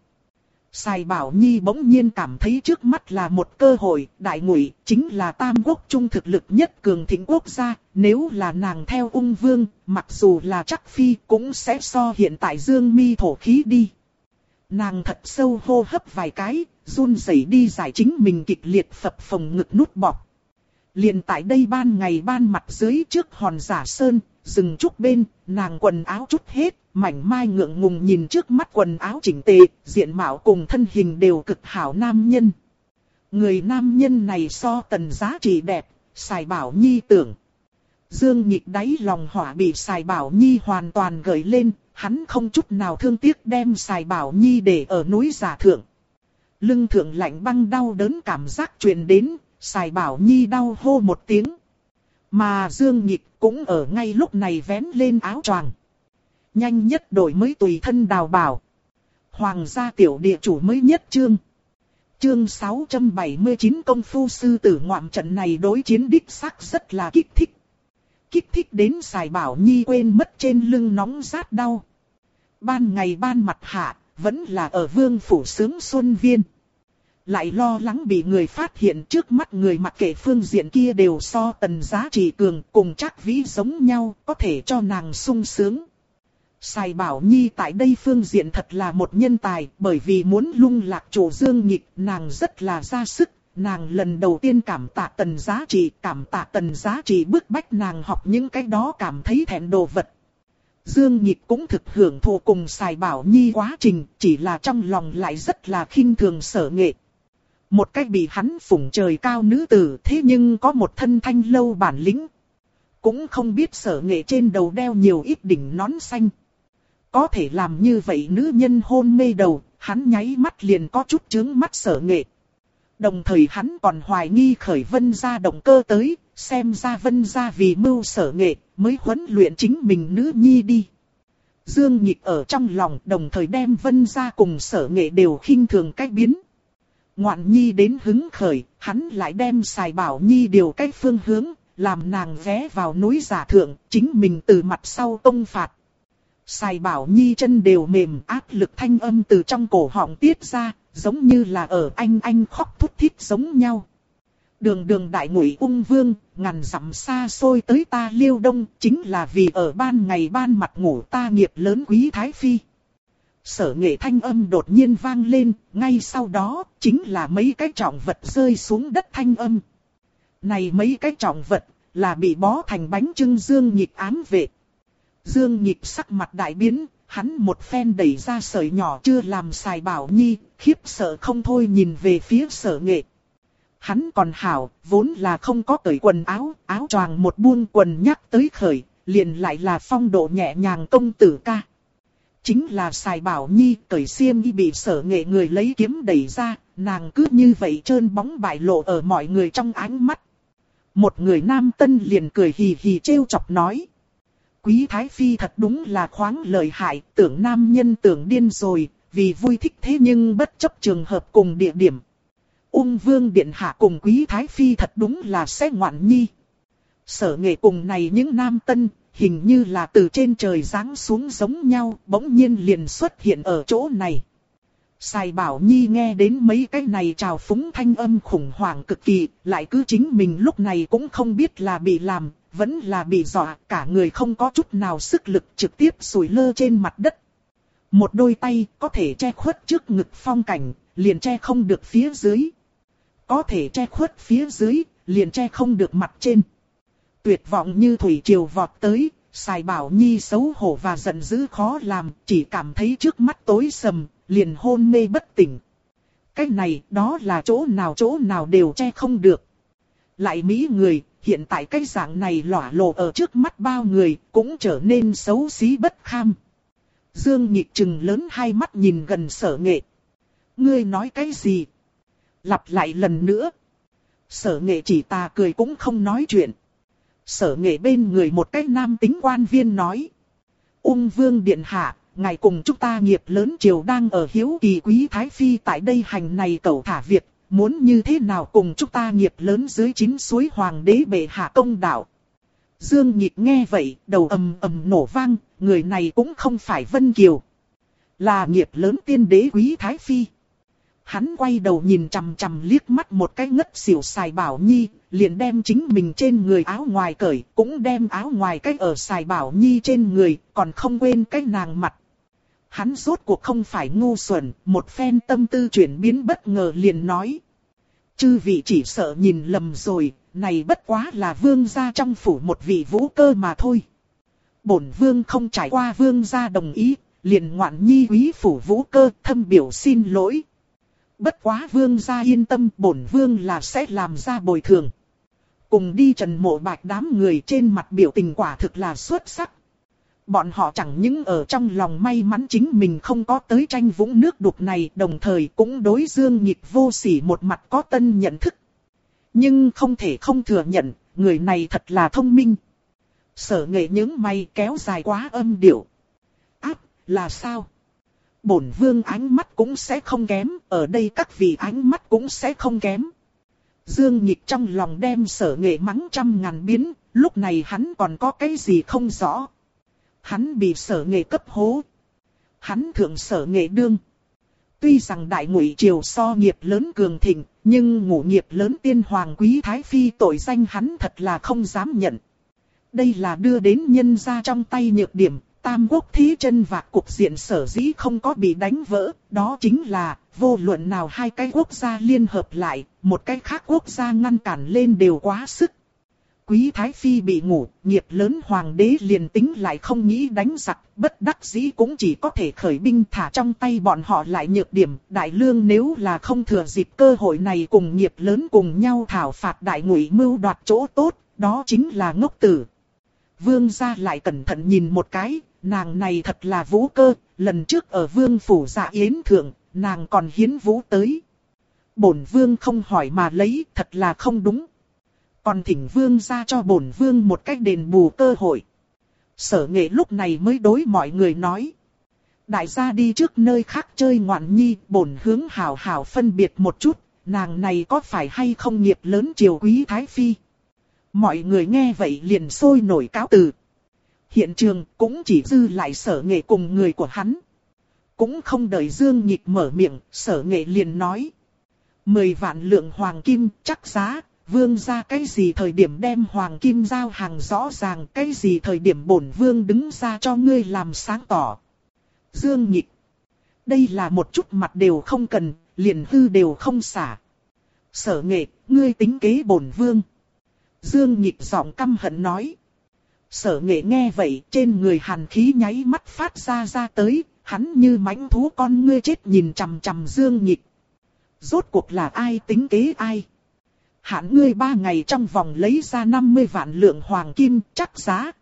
Sài Bảo Nhi bỗng nhiên cảm thấy trước mắt là một cơ hội, Đại Ngụy chính là tam quốc trung thực lực nhất cường thịnh quốc gia, nếu là nàng theo Ung Vương, mặc dù là chắc phi cũng sẽ so hiện tại Dương mi thổ khí đi. Nàng thật sâu hô hấp vài cái, run rẩy đi giải chính mình kịch liệt phập phồng ngực nút bọt. Liền tại đây ban ngày ban mặt dưới trước hòn giả sơn, rừng trúc bên, nàng quần áo trút hết, mảnh mai ngượng ngùng nhìn trước mắt quần áo chỉnh tề, diện mạo cùng thân hình đều cực hảo nam nhân. Người nam nhân này so Tần Giá Trị đẹp, Sài Bảo Nhi tưởng. Dương Nhịp đáy lòng hỏa bị Sài Bảo Nhi hoàn toàn gợi lên, hắn không chút nào thương tiếc đem Sài Bảo Nhi để ở núi giả thượng. Lưng thượng lạnh băng đau đớn cảm giác truyền đến, Sài Bảo Nhi đau hô một tiếng. Mà Dương Nhịp cũng ở ngay lúc này vén lên áo choàng. Nhanh nhất đổi mới tùy thân đào bảo. Hoàng gia tiểu địa chủ mới nhất chương. Chương 679 công phu sư tử ngoạm trận này đối chiến đích xác rất là kích thích. Kích thích đến Sài Bảo Nhi quên mất trên lưng nóng rát đau. Ban ngày ban mặt hạ, vẫn là ở vương phủ sướng Xuân Viên. Lại lo lắng bị người phát hiện, trước mắt người mặc kệ phương diện kia đều so Tần Giá Trị cường, cùng Trác Vĩ giống nhau, có thể cho nàng sung sướng. Sài Bảo Nhi tại đây phương diện thật là một nhân tài, bởi vì muốn lung lạc chủ Dương Nhịp, nàng rất là ra sức. Nàng lần đầu tiên cảm tạ Tần Giá Trị, cảm tạ Tần Giá Trị bức bách nàng học những cái đó cảm thấy thẹn đồ vật. Dương Nhịp cũng thực hưởng thụ cùng Sài Bảo Nhi quá trình, chỉ là trong lòng lại rất là khinh thường Sở Nghệ. Một cách bị hắn phủng trời cao nữ tử, thế nhưng có một thân thanh lâu bản lĩnh. Cũng không biết Sở Nghệ trên đầu đeo nhiều ít đỉnh nón xanh. Có thể làm như vậy nữ nhân hôn mê đầu, hắn nháy mắt liền có chút chướng mắt Sở Nghệ. Đồng thời hắn còn hoài nghi khởi Vân gia động cơ tới, xem ra Vân gia vì mưu Sở Nghệ mới huấn luyện chính mình nữ nhi đi. Dương Nhịp ở trong lòng đồng thời đem Vân gia cùng Sở Nghệ đều khinh thường cách biến. Ngoạn nhi đến hứng khởi, hắn lại đem Sài Bảo Nhi điều cách phương hướng, làm nàng ghé vào núi giả thượng, chính mình từ mặt sau công phạt. Sài Bảo Nhi chân đều mềm, áp lực thanh âm từ trong cổ họng tiết ra, giống như là ở anh khóc thút thít giống nhau. Đường Đại Ngụy Ung Vương, ngàn dặm xa xôi tới ta Liêu Đông, chính là vì ở ban ngày ban mặt ngủ ta nghiệp lớn quý Thái Phi. Sở Nghệ thanh âm đột nhiên vang lên, ngay sau đó chính là mấy cái trọng vật rơi xuống đất thanh âm. Này mấy cái trọng vật là bị bó thành bánh chưng Dương Nhịp ám vệ. Dương Nhịp sắc mặt đại biến, hắn một phen đẩy ra sợi nhỏ chưa làm xài Bảo Nhi, khiếp sợ không thôi nhìn về phía Sở Nghệ. Hắn còn hảo, vốn là không có cởi quần áo, áo choàng một buông quần nhắc tới khởi, liền lại là phong độ nhẹ nhàng công tử ca. Chính là xài Bảo Nhi cởi xiêm y bị Sở Nghệ người lấy kiếm đẩy ra, nàng cứ như vậy trơn bóng bại lộ ở mọi người trong ánh mắt. Một người nam tân liền cười hì hì trêu chọc nói. Quý Thái Phi thật đúng là khoáng lợi hại, tưởng nam nhân tưởng điên rồi, vì vui thích thế nhưng bất chấp trường hợp cùng địa điểm. Ung Vương Điện Hạ cùng Quý Thái Phi thật đúng là sẽ ngoạn nhi. Sở Nghệ cùng này những nam tân, hình như là từ trên trời giáng xuống giống nhau, bỗng nhiên liền xuất hiện ở chỗ này. Sài Bảo Nhi nghe đến mấy cái này trào phúng thanh âm khủng hoảng cực kỳ, lại cứ chính mình lúc này cũng không biết là bị làm, vẫn là bị dọa, cả người không có chút nào sức lực trực tiếp sủi lơ trên mặt đất. Một đôi tay có thể che khuất trước ngực phong cảnh, liền che không được phía dưới. Có thể che khuất phía dưới, liền che không được mặt trên. Tuyệt vọng như thủy triều vọt tới, Sài Bảo Nhi xấu hổ và giận dữ khó làm, chỉ cảm thấy trước mắt tối sầm, liền hôn mê bất tỉnh. Cái này đó là chỗ nào đều che không được. Lại mỹ người, hiện tại cái dạng này lỏa lộ ở trước mắt bao người, cũng trở nên xấu xí bất kham. Dương Nhịp trừng lớn hai mắt nhìn gần Sở Nghệ. Ngươi nói cái gì? Lặp lại lần nữa. Sở Nghệ chỉ tà cười cũng không nói chuyện. Sở Nghệ bên người một cái nam tính quan viên nói. Ung Vương Điện Hạ, ngài cùng chúng ta nghiệp lớn triều đang ở hiếu kỳ Quý Thái Phi tại đây hành này cẩu thả việc, muốn như thế nào cùng chúng ta nghiệp lớn dưới 9 suối hoàng đế bệ hạ công đạo. Dương Nhịp nghe vậy, đầu ầm ầm nổ vang, người này cũng không phải Vân Kiều, là nghiệp lớn tiên đế Quý Thái Phi. Hắn quay đầu nhìn chằm chằm liếc mắt một cái ngất xỉu Sài Bảo Nhi, liền đem chính mình trên người áo ngoài cởi, cũng đem áo ngoài cách ở Sài Bảo Nhi trên người, còn không quên cái nàng mặt. Hắn rốt cuộc không phải ngu xuẩn, một phen tâm tư chuyển biến bất ngờ liền nói. Chư vị chỉ sợ nhìn lầm rồi, này bất quá là vương gia trong phủ một vị vũ cơ mà thôi. Bổn vương không trải qua vương gia đồng ý, liền ngoạn nhi quý phủ vũ cơ thâm biểu xin lỗi. Bất quá vương gia yên tâm, bổn vương là sẽ làm ra bồi thường. Cùng đi Trần Mộ Bạch đám người trên mặt biểu tình quả thực là xuất sắc. Bọn họ chẳng những ở trong lòng may mắn chính mình không có tới tranh vũng nước đục này, đồng thời cũng đối Dương Nhịp vô sỉ một mặt có tân nhận thức. Nhưng không thể không thừa nhận, người này thật là thông minh. Sở Nghệ những mày kéo dài quá âm điệu. Áp, là sao? Bổn vương ánh mắt cũng sẽ không kém, ở đây các vị ánh mắt cũng sẽ không kém. Dương Nhịp trong lòng đem Sở Nghệ mắng trăm ngàn biến, lúc này hắn còn có cái gì không rõ. Hắn bị Sở Nghệ cấp hố. Hắn thượng Sở Nghệ đương. Tuy rằng đại ngụy triều so nghiệp lớn cường thịnh, nhưng ngũ nghiệp lớn tiên hoàng Quý Thái Phi tội danh hắn thật là không dám nhận. Đây là đưa đến nhân gia trong tay nhược điểm, Tam Quốc thí chân vạc cục diện sở dĩ không có bị đánh vỡ, đó chính là vô luận nào hai cái quốc gia liên hợp lại, một cái khác quốc gia ngăn cản lên đều quá sức. Quý Thái Phi bị ngủ, nghiệp lớn hoàng đế liền tính lại không nghĩ đánh giặc, bất đắc dĩ cũng chỉ có thể khởi binh thả trong tay bọn họ lại nhược điểm. Đại lương nếu là không thừa dịp cơ hội này cùng nghiệp lớn cùng nhau thảo phạt đại ngụy mưu đoạt chỗ tốt, đó chính là ngốc tử. Vương gia lại cẩn thận nhìn một cái, nàng này thật là vũ cơ, lần trước ở vương phủ dạ yến thượng, nàng còn hiến vũ tới. Bổn vương không hỏi mà lấy, thật là không đúng. Còn thỉnh vương ra cho bổn vương một cách đền bù cơ hội. Sở Nghệ lúc này mới đối mọi người nói. Đại gia đi trước nơi khác chơi ngoạn nhi, bổn hướng hảo hảo phân biệt một chút, nàng này có phải hay không nghiệp lớn triều Quý Thái Phi. Mọi người nghe vậy liền sôi nổi cáo từ. Hiện trường cũng chỉ dư lại Sở Nghệ cùng người của hắn. Cũng không đợi Dương Nhịp mở miệng, Sở Nghệ liền nói. 10 vạn lượng hoàng kim chắc giá. Vương ra cái gì thời điểm đem hoàng kim giao hàng rõ ràng, cái gì thời điểm bổn vương đứng ra cho ngươi làm sáng tỏ. Dương Nhịp. đây là một chút mặt đều không cần, liền hư đều không xả. Sở Nghệ, ngươi tính kế bổn vương. Dương Nhịp giọng căm hận nói. Sở Nghệ nghe vậy, trên người hàn khí nháy mắt phát ra tới, hắn như mãnh thú con ngươi chết nhìn chằm chằm Dương Nhịp. Rốt cuộc là ai tính kế ai? Hạn ngươi 3 ngày trong vòng lấy ra 50 vạn lượng hoàng kim, chắc giá.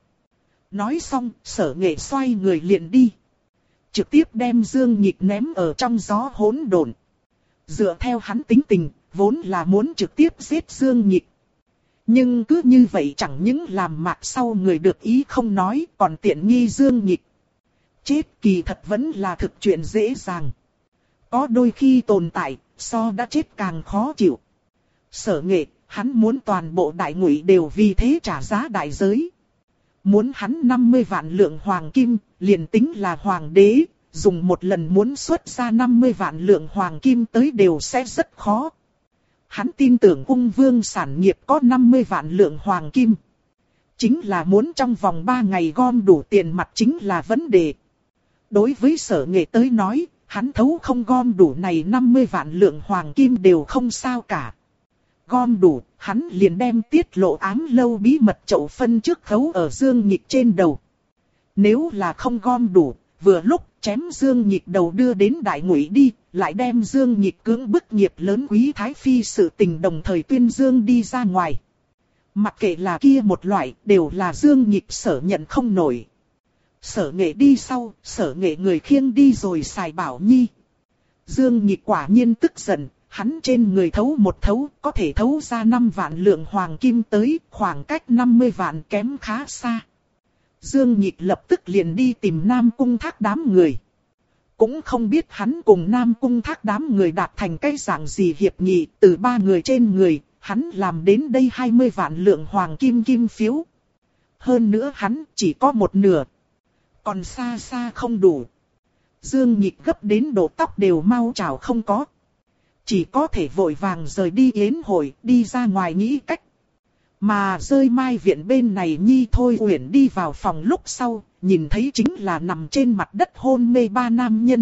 Nói xong, Sở Nghệ xoay người liền đi. Trực tiếp đem Dương Nhịp ném ở trong gió hỗn độn. Dựa theo hắn tính tình, vốn là muốn trực tiếp giết Dương Nhịp. Nhưng cứ như vậy chẳng những làm mạc sau người được ý không nói, còn tiện nghi Dương Nhịp. Chết kỳ thật vẫn là thực chuyện dễ dàng. Có đôi khi tồn tại, so đã chết càng khó chịu. Sở Nghệ, hắn muốn toàn bộ đại ngụy đều vì thế trả giá đại giới. Muốn hắn 50 vạn lượng hoàng kim, liền tính là hoàng đế, dùng một lần muốn xuất ra 50 vạn lượng hoàng kim tới đều sẽ rất khó. Hắn tin tưởng ung vương sản nghiệp có 50 vạn lượng hoàng kim. Chính là muốn trong vòng 3 ngày gom đủ tiền mặt chính là vấn đề. Đối với Sở Nghệ tới nói, hắn thấu không gom đủ này 50 vạn lượng hoàng kim đều không sao cả. Gom đủ, hắn liền đem tiết lộ ám lâu bí mật chậu phân trước khấu ở Dương Nhịp trên đầu. Nếu là không gom đủ, vừa lúc chém Dương Nhịp đầu đưa đến đại ngụy đi, lại đem Dương Nhịp cưỡng bức nghiệp lớn quý thái phi sự tình đồng thời tuyên dương đi ra ngoài. Mặc kệ là kia một loại, đều là Dương Nhịp Sở nhận không nổi. Sở Nghệ đi sau, Sở Nghệ người khiêng đi rồi xài Bảo Nhi. Dương Nhịp quả nhiên tức giận, hắn trên người thấu một thấu, có thể thấu ra 5 vạn lượng hoàng kim tới, khoảng cách 50 vạn kém khá xa. Dương Nhịp lập tức liền đi tìm Nam Cung Thác đám người. Cũng không biết hắn cùng Nam Cung Thác đám người đạt thành cái dạng gì hiệp nghị, từ 3 người trên người, hắn làm đến đây 20 vạn lượng hoàng kim kim phiếu. Hơn nữa hắn chỉ có một nửa. Còn xa xa không đủ. Dương Nhịp gấp đến độ tóc đều mau chảo không có. Chỉ có thể vội vàng rời đi yến hội, đi ra ngoài nghĩ cách. Mà rơi mai viện bên này Nhi Thôi Uyển đi vào phòng lúc sau, nhìn thấy chính là nằm trên mặt đất hôn mê 3 nam nhân.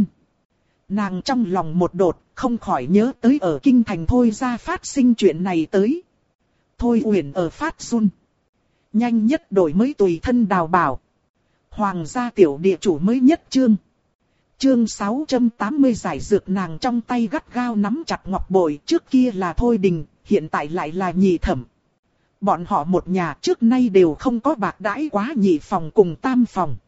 Nàng trong lòng một đột, không khỏi nhớ tới ở kinh thành Thôi ra phát sinh chuyện này tới. Thôi Uyển ở phát run. Nhanh nhất đổi mới tùy thân đào bảo. Hoàng gia tiểu địa chủ mới nhất chương. Chương 680 giải dược nàng trong tay gắt gao nắm chặt ngọc bội, trước kia là Thôi Đình, hiện tại lại là Nhị Thẩm. Bọn họ một nhà trước nay đều không có bạc đãi quá nhị phòng cùng tam phòng.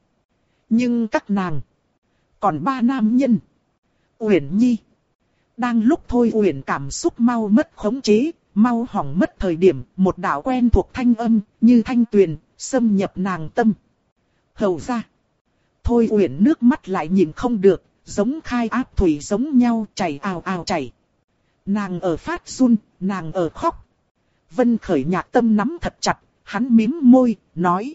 Nhưng các nàng, còn 3 nam nhân. Uyển Nhi. Đang lúc Thôi Uyển cảm xúc mau mất khống chế, mau hỏng mất thời điểm, một đạo quen thuộc thanh âm, như thanh tuyền, xâm nhập nàng tâm. Hầu ra. Thôi Uyển nước mắt lại nhìn không được, giống khai áp thủy giống nhau chảy ào ào chảy. Nàng ở phát run, nàng ở khóc. Vân Khởi Nhạc tâm nắm thật chặt, hắn mím môi, nói.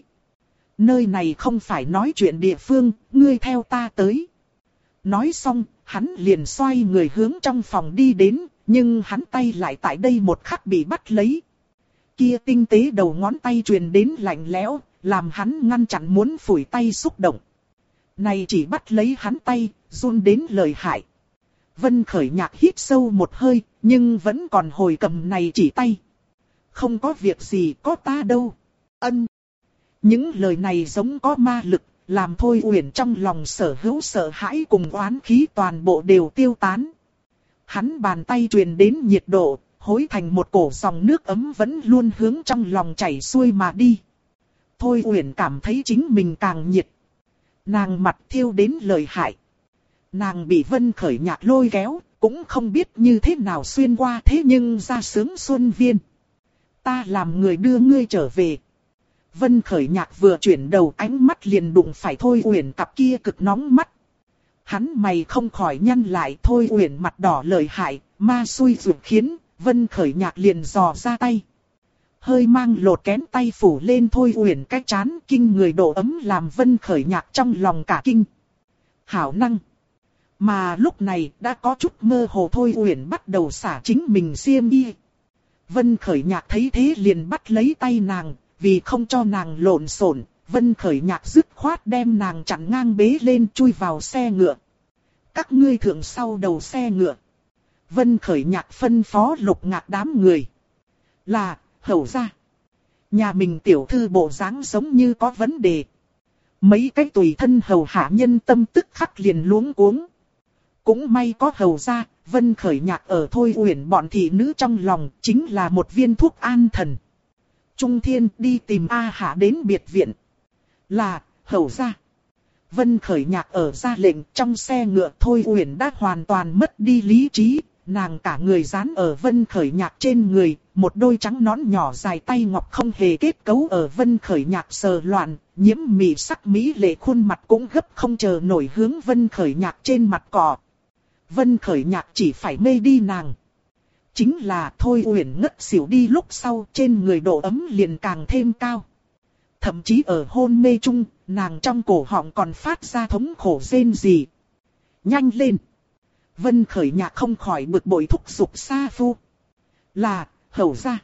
Nơi này không phải nói chuyện địa phương, ngươi theo ta tới. Nói xong, hắn liền xoay người hướng trong phòng đi đến, nhưng hắn tay lại tại đây một khắc bị bắt lấy. Kia tinh tế đầu ngón tay truyền đến lạnh lẽo, làm hắn ngăn chặn muốn phủi tay xúc động. Này chỉ bắt lấy hắn tay, run đến lợi hại. Vân Khởi Nhạc hít sâu một hơi, nhưng vẫn còn hồi cầm này chỉ tay. Không có việc gì, có ta đâu. Ân. Những lời này giống có ma lực, làm Thôi Uyển trong lòng sở hữu sợ hãi cùng oán khí toàn bộ đều tiêu tán. Hắn bàn tay truyền đến nhiệt độ, hối thành một cổ dòng nước ấm vẫn luôn hướng trong lòng chảy xuôi mà đi. Thôi Uyển cảm thấy chính mình càng nhiệt. Nàng mặt thiêu đến lợi hại. Nàng bị Vân Khởi Nhạc lôi kéo, cũng không biết như thế nào xuyên qua thế nhưng ra sướng xuân viên. Ta làm người đưa ngươi trở về. Vân Khởi Nhạc vừa chuyển đầu ánh mắt liền đụng phải Thôi Uyển cặp kia cực nóng mắt. Hắn mày không khỏi nhăn lại, Thôi Uyển mặt đỏ lợi hại, ma xui ruột khiến, Vân Khởi Nhạc liền dò ra tay. Hơi mang lột kén tay phủ lên Thôi Uyển cái chán, kinh người độ ấm làm Vân Khởi Nhạc trong lòng cả kinh. Hảo năng. Mà lúc này đã có chút mơ hồ, Thôi Uyển bắt đầu xả chính mình xiêm y. Vân Khởi Nhạc thấy thế liền bắt lấy tay nàng, vì không cho nàng lộn xộn, Vân Khởi Nhạc dứt khoát đem nàng chặn ngang bế lên chui vào xe ngựa. Các ngươi thượng sau đầu xe ngựa. Vân Khởi Nhạc phân phó Lục Ngạc đám người. Là, hầu ra. Nhà mình tiểu thư bộ dáng giống như có vấn đề. Mấy cái tùy thân hầu hạ nhân tâm tức khắc liền luống cuống. Cũng may có hầu ra, Vân Khởi Nhạc ở Thôi Uyển bọn thị nữ trong lòng chính là một viên thuốc an thần. Trung Thiên đi tìm A Hạ đến biệt viện. Là, hầu ra. Vân Khởi Nhạc ở ra lệnh trong xe ngựa Thôi Uyển đã hoàn toàn mất đi lý trí. Nàng cả người dán ở Vân Khởi Nhạc trên người, một đôi trắng nõn nhỏ dài tay ngọc không hề kết cấu ở Vân Khởi Nhạc sờ loạn, nhiễm mị sắc mỹ lệ khuôn mặt cũng gấp không chờ nổi hướng Vân Khởi Nhạc trên mặt cỏ. Vân Khởi Nhạc chỉ phải mê đi nàng. Chính là Thôi Uyển ngất xỉu đi lúc sau trên người độ ấm liền càng thêm cao. Thậm chí ở hôn mê chung, nàng trong cổ họng còn phát ra thống khổ rên rỉ. Nhanh lên! Vân Khởi Nhạc không khỏi bực bội thúc giục Sa Phu. Là, hầu ra.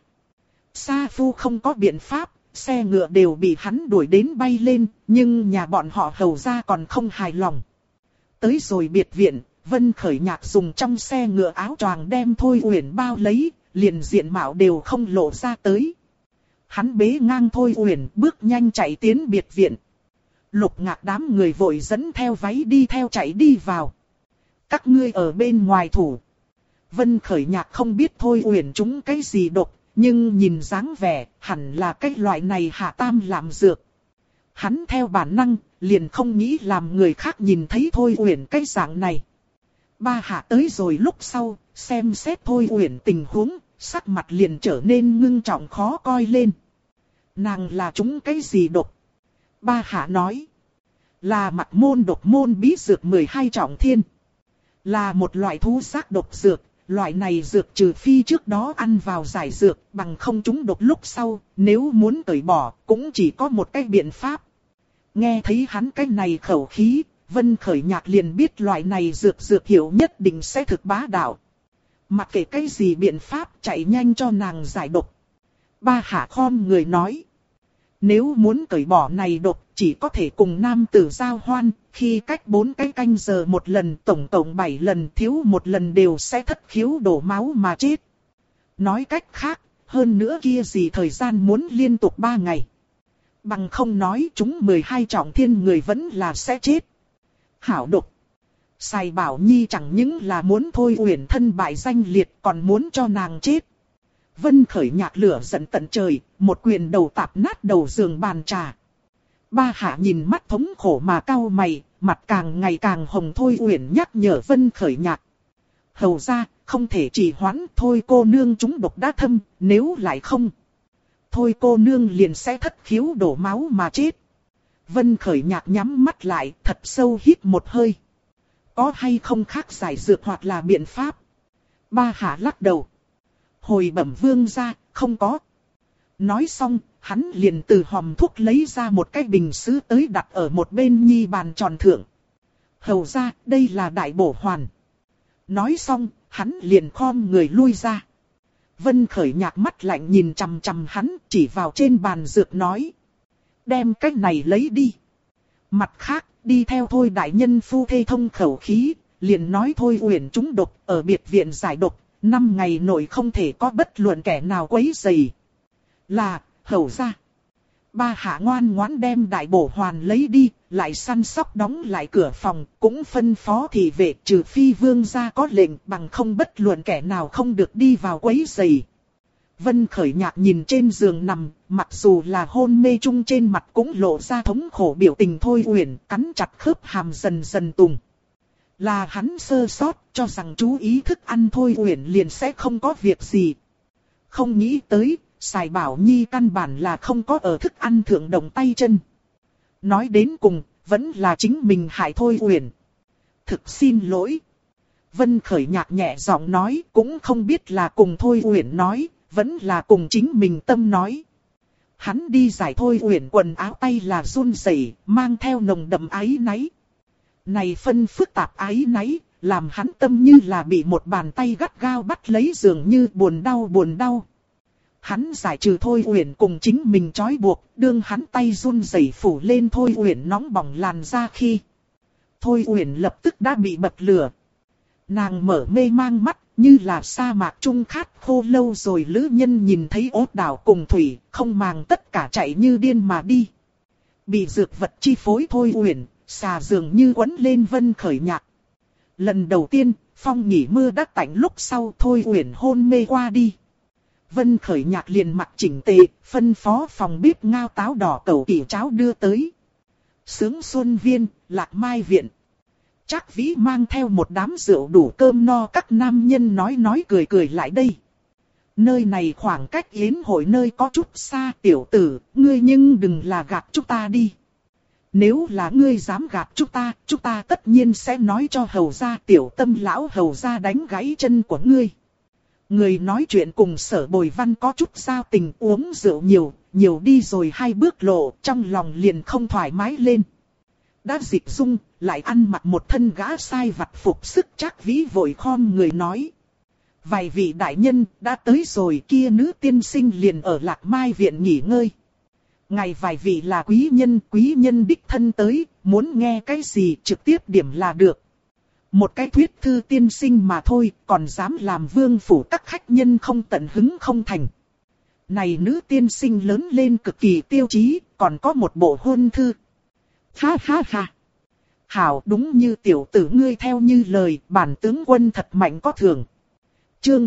Sa Phu không có biện pháp, xe ngựa đều bị hắn đuổi đến bay lên, nhưng nhà bọn họ hầu ra còn không hài lòng. Tới rồi biệt viện, Vân Khởi Nhạc dùng trong xe ngựa áo choàng đem Thôi Uyển bao lấy, liền diện mạo đều không lộ ra tới. Hắn bế ngang Thôi Uyển bước nhanh chạy tiến biệt viện. Lục Ngạc đám người vội dẫn theo váy đi theo chạy đi vào. Các ngươi ở bên ngoài thủ. Vân Khởi Nhạc không biết Thôi Uyển chúng cái gì độc, nhưng nhìn dáng vẻ hẳn là cái loại này hạ tam làm dược. Hắn theo bản năng liền không nghĩ làm người khác nhìn thấy Thôi Uyển cái dạng này. Ba hạ tới rồi lúc sau, xem xét Thôi Uyển tình huống, sắc mặt liền trở nên ngưng trọng khó coi lên. Nàng là chúng cái gì độc? Ba hạ nói. Là Mặc Môn độc môn bí dược 12 trọng thiên. Là một loại thú xác độc dược, loại này dược trừ phi trước đó ăn vào giải dược bằng không chúng độc lúc sau, nếu muốn tẩy bỏ cũng chỉ có một cái biện pháp. Nghe thấy hắn cái này khẩu khí, Vân Khởi Nhạc liền biết loại này dược hiệu nhất định sẽ thực bá đạo. Mặc kệ cái gì biện pháp chạy nhanh cho nàng giải độc. Ba hạ khom người nói. Nếu muốn cởi bỏ này độc chỉ có thể cùng nam tử giao hoan, khi cách 4 cái canh giờ một lần tổng cộng 7 lần thiếu một lần đều sẽ thất khiếu đổ máu mà chết. Nói cách khác, hơn nữa kia gì thời gian muốn liên tục 3 ngày. Bằng không nói chúng 12 trọng thiên người vẫn là sẽ chết. Hảo độc. Sài Bảo Nhi chẳng những là muốn Thôi Uyển thân bại danh liệt còn muốn cho nàng chết. Vân Khởi Nhạc lửa giận tận trời, một quyền đầu tạp nát đầu giường bàn trà. Ba hạ nhìn mắt thống khổ mà cau mày, mặt càng ngày càng hồng. Thôi Uyển nhắc nhở Vân Khởi Nhạc. Hầu ra, không thể trì hoãn, thôi cô nương chúng độc đã thâm, nếu lại không. Thôi cô nương liền sẽ thất khiếu đổ máu mà chết. Vân Khởi Nhạc nhắm mắt lại, thật sâu hít một hơi. Có hay không khác giải dược hoặc là biện pháp? Ba hạ lắc đầu. Hồi bẩm vương ra, không có. Nói xong, hắn liền từ hòm thuốc lấy ra một cái bình sứ tới đặt ở một bên nhi bàn tròn thượng. Hầu ra, đây là đại bổ hoàn. Nói xong, hắn liền khom người lui ra. Vân Khởi Nhạc mắt lạnh nhìn chằm chằm hắn, chỉ vào trên bàn dược nói. Đem cái này lấy đi. Mặt khác, đi theo Thôi đại nhân phu thê thông khẩu khí, liền nói Thôi Uyển chúng độc ở biệt viện giải độc, 5 ngày nội không thể có bất luận kẻ nào quấy rầy. Là, hầu ra. Ba hạ ngoan ngoãn đem đại bổ hoàn lấy đi, lại săn sóc đóng lại cửa phòng, cũng phân phó thị vệ trừ phi vương gia có lệnh bằng không bất luận kẻ nào không được đi vào quấy rầy. Vân Khởi Nhạc nhìn trên giường nằm, mặc dù là hôn mê chung trên mặt cũng lộ ra thống khổ biểu tình. Thôi Uyển cắn chặt khớp hàm dần dần tùng. Là hắn sơ sót, cho rằng chú ý thức ăn Thôi Uyển liền sẽ không có việc gì. Không nghĩ tới, Sài Bảo Nhi căn bản là không có ở thức ăn thượng động tay chân. Nói đến cùng, vẫn là chính mình hại Thôi Uyển. Thực xin lỗi. Vân Khởi Nhạc nhẹ giọng nói, cũng không biết là cùng Thôi Uyển nói, vẫn là cùng chính mình tâm nói. Hắn đi giải Thôi Uyển quần áo tay là run rẩy, mang theo nồng đậm áy náy. Này phân phức tạp áy náy, làm hắn tâm như là bị một bàn tay gắt gao bắt lấy dường như buồn đau. Hắn giải trừ Thôi Uyển cùng chính mình trói buộc, đương hắn tay run rẩy phủ lên Thôi Uyển nóng bỏng làn da khi. Thôi Uyển lập tức đã bị bập lửa. Nàng mở mê mang mắt, như là sa mạc trung khát khô lâu rồi lữ nhân nhìn thấy ốt đảo cùng thủy, không màng tất cả chạy như điên mà đi. Bị dược vật chi phối Thôi Uyển, xà dường như quấn lên Vân Khởi Nhạc. Lần đầu tiên, phong nghỉ mưa đã tạnh lúc sau Thôi Uyển hôn mê qua đi. Vân Khởi Nhạc liền mặc chỉnh tề, phân phó phòng bếp ngao táo đỏ cẩu kỷ cháo đưa tới. Sướng Xuân Viên, Lạc Mai Viện. Trác Vĩ mang theo một đám rượu đủ cơm no, các nam nhân nói cười cười lại đây. Nơi này khoảng cách yến hội nơi có chút xa, tiểu tử, ngươi nhưng đừng là gạt chúng ta đi. Nếu là ngươi dám gạt chúng ta tất nhiên sẽ nói cho hầu gia tiểu tâm lão hầu gia đánh gãy chân của ngươi. Người nói chuyện cùng Sở Bồi Văn có chút giao tình, uống rượu nhiều đi rồi 2 bước lộ, trong lòng liền không thoải mái lên. Đã dịch dung, lại ăn mặc một thân gã sai vặt phục sức, Trác Vĩ vội khom người nói. Vài vị đại nhân đã tới rồi, kia nữ tiên sinh liền ở Lạc Mai Viện nghỉ ngơi. Ngài vài vị là quý nhân đích thân tới, muốn nghe cái gì trực tiếp điểm là được. Một cái thuyết thư tiên sinh mà thôi, còn dám làm vương phủ các khách nhân không tận hứng không thành. Này nữ tiên sinh lớn lên cực kỳ tiêu chí, còn có một bộ hôn thư. Ha ha ha. Hảo, đúng như tiểu tử ngươi theo như lời, bản tướng quân thật mạnh có thưởng. Chương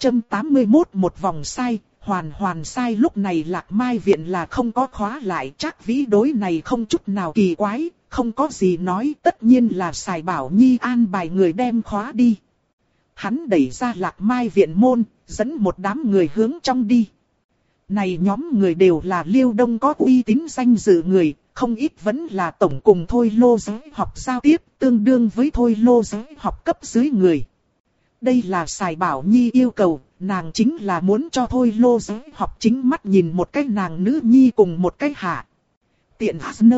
681 một vòng sai, hoàn sai. Lúc này Lạc Mai Viện là không có khóa lại, Trác Vĩ đối này không chút nào kỳ quái, không có gì nói, tất nhiên là Sài Bảo Nhi an bài người đem khóa đi. Hắn đẩy ra Lạc Mai Viện môn, dẫn một đám người hướng trong đi. Này nhóm người đều là Liêu Đông có uy tín danh dự người, không ít vẫn là tổng cùng Thôi Lô giới học giao tiếp, tương đương với Thôi Lô giới học cấp dưới người. Đây là Sài Bảo Nhi yêu cầu, nàng chính là muốn cho Thôi Lô giới học chính mắt nhìn một cái nàng nữ nhi cùng một cái hạ. Tiện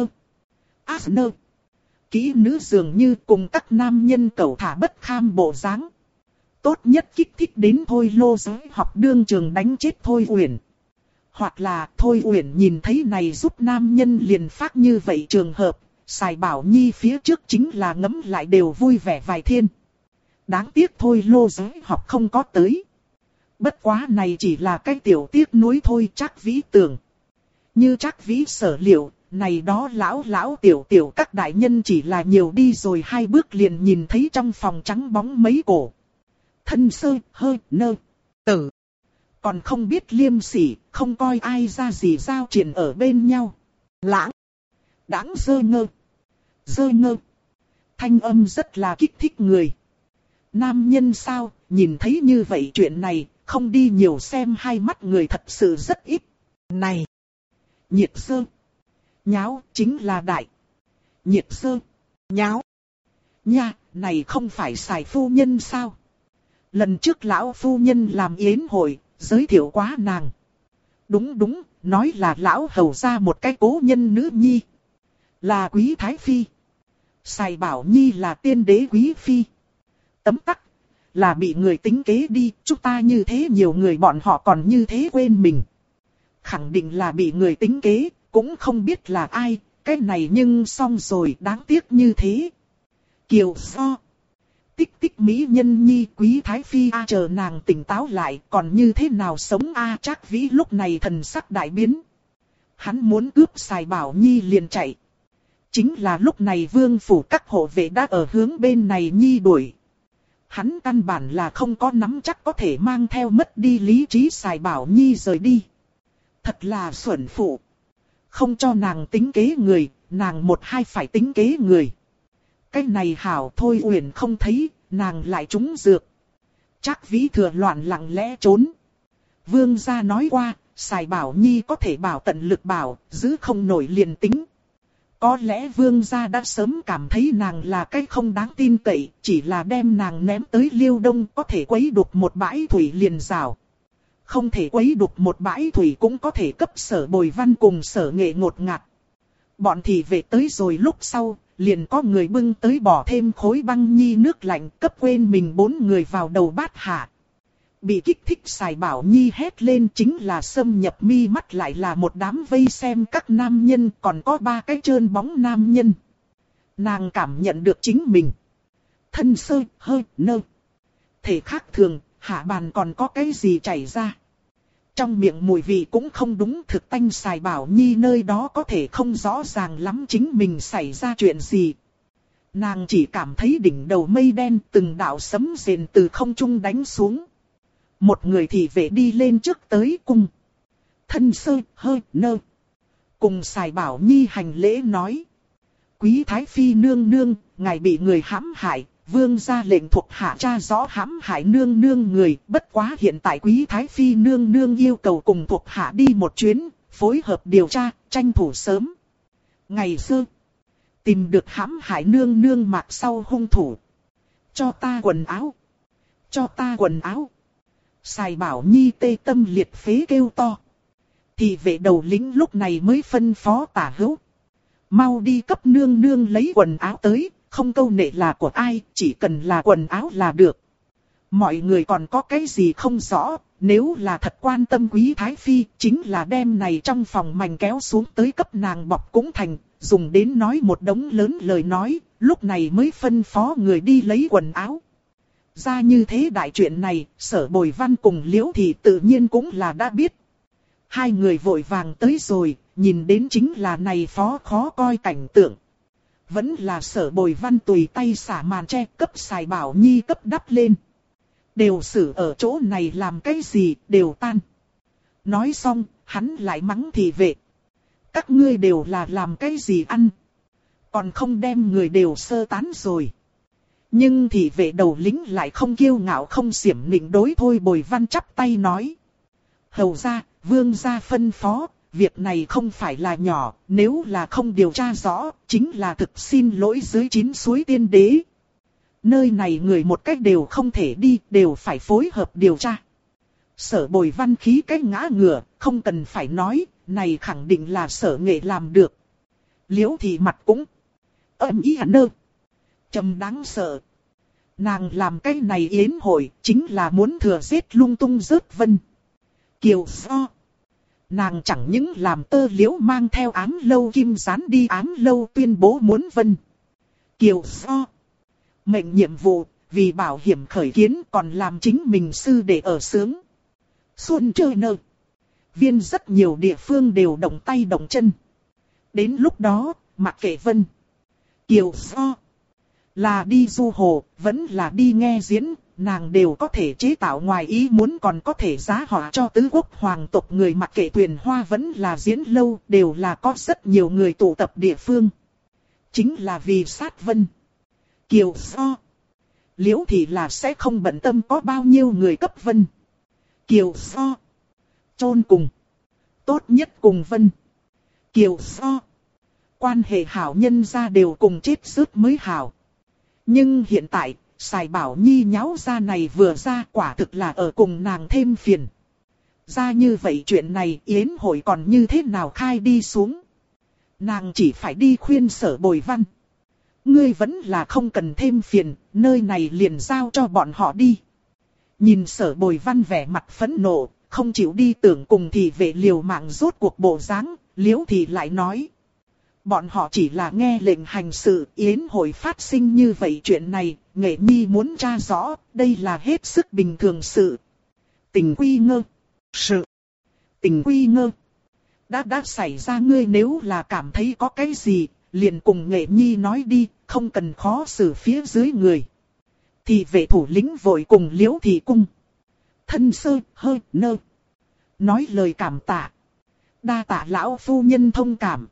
Asner. Kỹ nữ dường như cùng các nam nhân cẩu thả bất kham bộ dáng. Tốt nhất kích thích đến Thôi Lô giới học đương trường đánh chết Thôi Uyển. Hoặc là Thôi Uyển nhìn thấy này giúp nam nhân liền phát như vậy trường hợp, Sài Bảo Nhi phía trước chính là ngấm lại đều vui vẻ vài thiên. Đáng tiếc Thôi Lô giới học không có tới. Bất quá này chỉ là cái tiểu tiếc nuối thôi, Trác Vĩ tưởng. Như Trác Vĩ sở liệu, này đó lão tiểu các đại nhân chỉ là nhiều đi rồi 2 bước liền nhìn thấy trong phòng trắng bóng mấy cổ. Thân sơ, hơi, nơ, tử. Còn không biết liêm sỉ, không coi ai ra gì giao triển ở bên nhau. Lãng, đáng dơ ngơ. Thanh âm rất là kích thích người. Nam nhân sao, nhìn thấy như vậy chuyện này, không đi nhiều xem hai mắt người thật sự rất ít. Này, nhiệt sơ, nháo chính là đại. Nhiệt sơ, nháo. Nha, này không phải Sài phu nhân sao? Lần trước lão phu nhân làm yến hội, giới thiệu quá nàng. Đúng, nói là lão hầu ra một cái cố nhân nữ nhi. Là quý thái phi. Sài Bảo Nhi là tiên đế quý phi. Tấm tắc, là bị người tính kế đi, chúng ta như thế nhiều người bọn họ còn như thế quên mình. Khẳng định là bị người tính kế, cũng không biết là ai, cái này nhưng xong rồi, đáng tiếc như thế. Kiều So. Tích mỹ nhân nhi quý thái phi chờ nàng tỉnh táo lại, còn như thế nào sống Trác Vĩ lúc này thần sắc đại biến. Hắn muốn cướp Sài Bảo Nhi liền chạy. Chính là lúc này vương phủ các hộ vệ đã ở hướng bên này nhi đuổi. Hắn căn bản là không có nắm chắc có thể mang theo mất đi lý trí Sài Bảo Nhi rời đi. Thật là xuẩn phụ. Không cho nàng tính kế người, nàng một hai phải tính kế người. Cái này hảo Thôi Uyển không thấy, nàng lại trúng dược. Trác Vĩ thừa loạn lặng lẽ trốn. Vương gia nói qua, Sài Bảo Nhi có thể bảo tận lực bảo, giữ không nổi liền tính. Có lẽ vương gia đã sớm cảm thấy nàng là cái không đáng tin cậy, chỉ là đem nàng ném tới Liêu Đông có thể quấy đục một bãi thủy liền rào. Không thể quấy đục một bãi thủy cũng có thể cấp Sở Bồi Văn cùng Sở Nghệ ngột ngạt. Bọn thị vệ tới rồi lúc sau, liền có người bưng tới bỏ thêm khối băng nhi nước lạnh cấp quên mình 4 người vào đầu bát hạ. Bị kích thích Sài Bảo Nhi hét lên chính là xâm nhập mi mắt lại là một đám vây xem các nam nhân, còn có 3 cái trơn bóng nam nhân. Nàng cảm nhận được chính mình. Thân sơ, hơi, nơ. Thể khác thường, hạ bàn còn có cái gì chảy ra. Trong miệng mùi vị cũng không đúng, thực tanh Sài Bảo Nhi nơi đó có thể không rõ ràng lắm chính mình xảy ra chuyện gì. Nàng chỉ cảm thấy đỉnh đầu mây đen từng đạo sấm rền từ không trung đánh xuống. Một người thị vệ đi lên trước tới cung. Thân sơ, hơi, nơ. Cùng Sài Bảo Nhi hành lễ nói. Quý Thái Phi nương nương, ngài bị người hãm hại, vương ra lệnh thuộc hạ tra rõ hãm hại nương nương người. Bất quá hiện tại Quý Thái Phi nương nương yêu cầu cùng thuộc hạ đi một chuyến, phối hợp điều tra, tranh thủ sớm. Ngày xưa, tìm được hãm hại nương nương mặc sau hung thủ. Cho ta quần áo. Cho ta quần áo. Sài Bảo Nhi tê tâm liệt phế kêu to. Thì vệ đầu lĩnh lúc này mới phân phó Tả Hữu. Mau đi cấp nương nương lấy quần áo tới, không câu nệ là của ai, chỉ cần là quần áo là được. Mọi người còn có cái gì không rõ, nếu là thật quan tâm Quý Thái Phi, chính là đem này trong phòng mảnh kéo xuống tới cấp nàng bọc cũng thành, dùng đến nói một đống lớn lời nói, lúc này mới phân phó người đi lấy quần áo. Ra như thế đại chuyện này, Sở Bồi Văn cùng Liễu Thị tự nhiên cũng là đã biết. Hai người vội vàng tới rồi, nhìn đến chính là này phó khó coi cảnh tượng. Vẫn là Sở Bồi Văn tùy tay xả màn che cấp Sài Bảo Nhi cấp đắp lên. Đều xử ở chỗ này làm cái gì, đều tan. Nói xong, hắn lại mắng thị vệ. Các ngươi đều là làm cái gì ăn. Còn không đem người đều sơ tán rồi. Nhưng thị vệ đầu lính lại không kiêu ngạo không xiểm nịnh đối thôi Bồi Văn chắp tay nói. Hầu ra, vương gia phân phó, việc này không phải là nhỏ, nếu là không điều tra rõ, chính là thực xin lỗi dưới 9 suối tiên đế. Nơi này người một cách đều không thể đi, đều phải phối hợp điều tra. Sở Bồi Văn khí cách ngã ngửa, không cần phải nói, này khẳng định là Sở Nghệ làm được. Liễu Thị mặt cũng âm ý hẳn nơ. Trầm đáng sợ. Nàng làm cái này yến hội, chính là muốn thừa giết lung tung rớt vân. Kiều Do. Nàng chẳng những làm Tơ Liễu mang theo ám lâu kim gián đi ám lâu tuyên bố muốn vân. Kiều Do. Mệnh nhiệm vụ, vì bảo hiểm khởi kiến còn làm chính mình sư để ở sướng. Xuân chơi nơ. Viên rất nhiều địa phương đều động tay động chân. Đến lúc đó, mặc kệ vân. Kiều Do. Là đi du hồ, vẫn là đi nghe diễn, nàng đều có thể chế tạo ngoài ý muốn còn có thể giá họa cho tứ quốc hoàng tộc người mặc kệ Tuyền Hoa vẫn là diễn lâu, đều là có rất nhiều người tụ tập địa phương. Chính là vì sát vân. Kiều Do. Liễu Thị là sẽ không bận tâm có bao nhiêu người cấp vân. Kiều Do. Chôn cùng. Tốt nhất cùng vân. Kiều Do. Quan hệ hảo nhân ra đều cùng chết rớt mới hảo. Nhưng hiện tại, Sài Bảo Nhi nháo ra này vừa ra quả thực là ở cùng nàng thêm phiền. Ra như vậy chuyện này yến hội còn như thế nào khai đi xuống. Nàng chỉ phải đi khuyên Sở Bồi Văn. Ngươi vẫn là không cần thêm phiền, nơi này liền giao cho bọn họ đi. Nhìn Sở Bồi Văn vẻ mặt phẫn nộ, không chịu đi tưởng cùng thì vệ liều mạng rốt cuộc bộ dáng, Liễu Thị lại nói. Bọn họ chỉ là nghe lệnh hành sự, yến hội phát sinh như vậy chuyện này, Nghệ Nhi muốn tra rõ, đây là hết sức bình thường sự. Tình quy ngơ. Sự. Tình quy ngơ. Đã xảy ra ngươi nếu là cảm thấy có cái gì, liền cùng Nghệ Nhi nói đi, không cần khó xử phía dưới người. Thì vệ thủ lĩnh vội cùng Liễu Thị cung. Thân sơ, hơi, nơ. Nói lời cảm tạ. Đa tạ lão phu nhân thông cảm.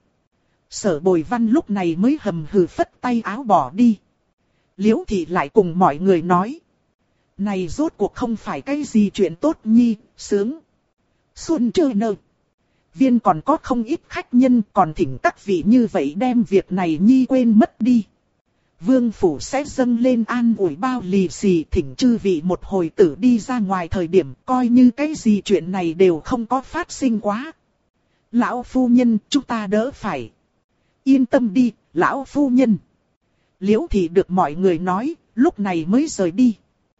Sở Bồi Văn lúc này mới hầm hừ phất tay áo bỏ đi. Liễu Thị lại cùng mọi người nói. Này rốt cuộc không phải cái gì chuyện tốt nhi, sướng. Xuân chơi nơ. Viên còn có không ít khách nhân còn thỉnh các vị như vậy đem việc này nhi quên mất đi. Vương phủ sẽ dâng lên an ủi bao lì xì thỉnh chư vị một hồi tử đi ra ngoài thời điểm coi như cái gì chuyện này đều không có phát sinh quá. Lão phu nhân chúng ta đỡ phải. Yên tâm đi, lão phu nhân. Liễu Thị được mọi người nói, lúc này mới rời đi.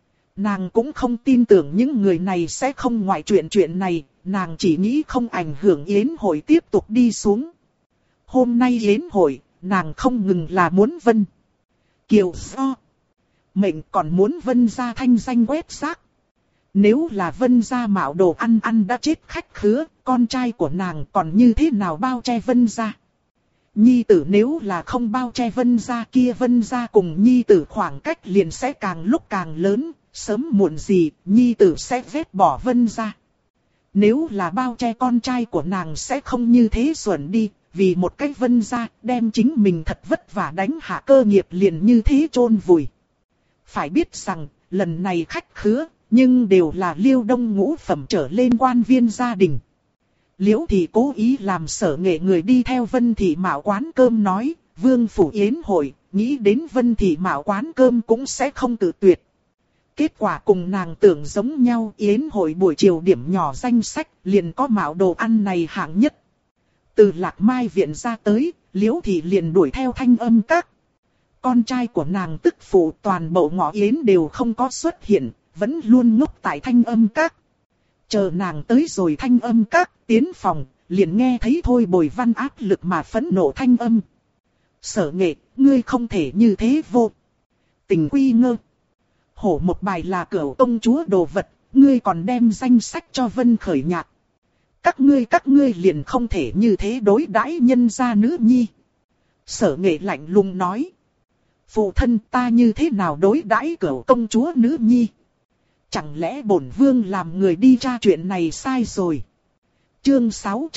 Nàng cũng không tin tưởng những người này sẽ không ngoại chuyện này, nàng chỉ nghĩ không ảnh hưởng yến hội tiếp tục đi xuống. Hôm nay yến hội, nàng không ngừng là muốn Vân Kiều do mệnh còn muốn Vân gia thanh danh quét rác. Nếu là Vân gia mạo đồ ăn đã chết khách khứa, con trai của nàng còn như thế nào bao che Vân gia? Nhi tử nếu là không bao che Vân gia kia, Vân gia cùng Nhi tử khoảng cách liền sẽ càng lúc càng lớn, sớm muộn gì Nhi tử sẽ vét bỏ Vân gia. Nếu là bao che, con trai của nàng sẽ không như thế xuẩn đi, vì một cái Vân gia đem chính mình thật vất vả đánh hạ cơ nghiệp liền như thế chôn vùi. Phải biết rằng, lần này khách khứa, nhưng đều là Liêu Đông ngũ phẩm trở lên quan viên gia đình. Liễu Thị cố ý làm Sở Nghệ người đi theo Vân Thị mạo quán cơm nói, Vương phủ yến hội, nghĩ đến Vân Thị mạo quán cơm cũng sẽ không tự tuyệt. Kết quả cùng nàng tưởng giống nhau, yến hội buổi chiều điểm nhỏ danh sách, liền có mạo đồ ăn này hạng nhất. Từ Lạc Mai viện ra tới, Liễu Thị liền đuổi theo Thanh Âm Các. Con trai của nàng tức phụ toàn bộ ngõ yến đều không có xuất hiện, vẫn luôn ngốc tại Thanh Âm Các. Chờ nàng tới rồi Thanh Âm Các, tiến phòng, liền nghe thấy Thôi Bồi Văn áp lực mà phẫn nộ thanh âm. Sở Nghệ, ngươi không thể như thế vô tình quy ngơ. Hổ một bài là cửu công chúa đồ vật, ngươi còn đem danh sách cho Vân Khởi Nhạc. Các ngươi liền không thể như thế đối đãi nhân gia nữ nhi. Sở Nghệ lạnh lùng nói. Phụ thân, ta như thế nào đối đãi cửu công chúa nữ nhi? Chẳng lẽ bổn vương làm người đi tra chuyện này sai rồi? Chương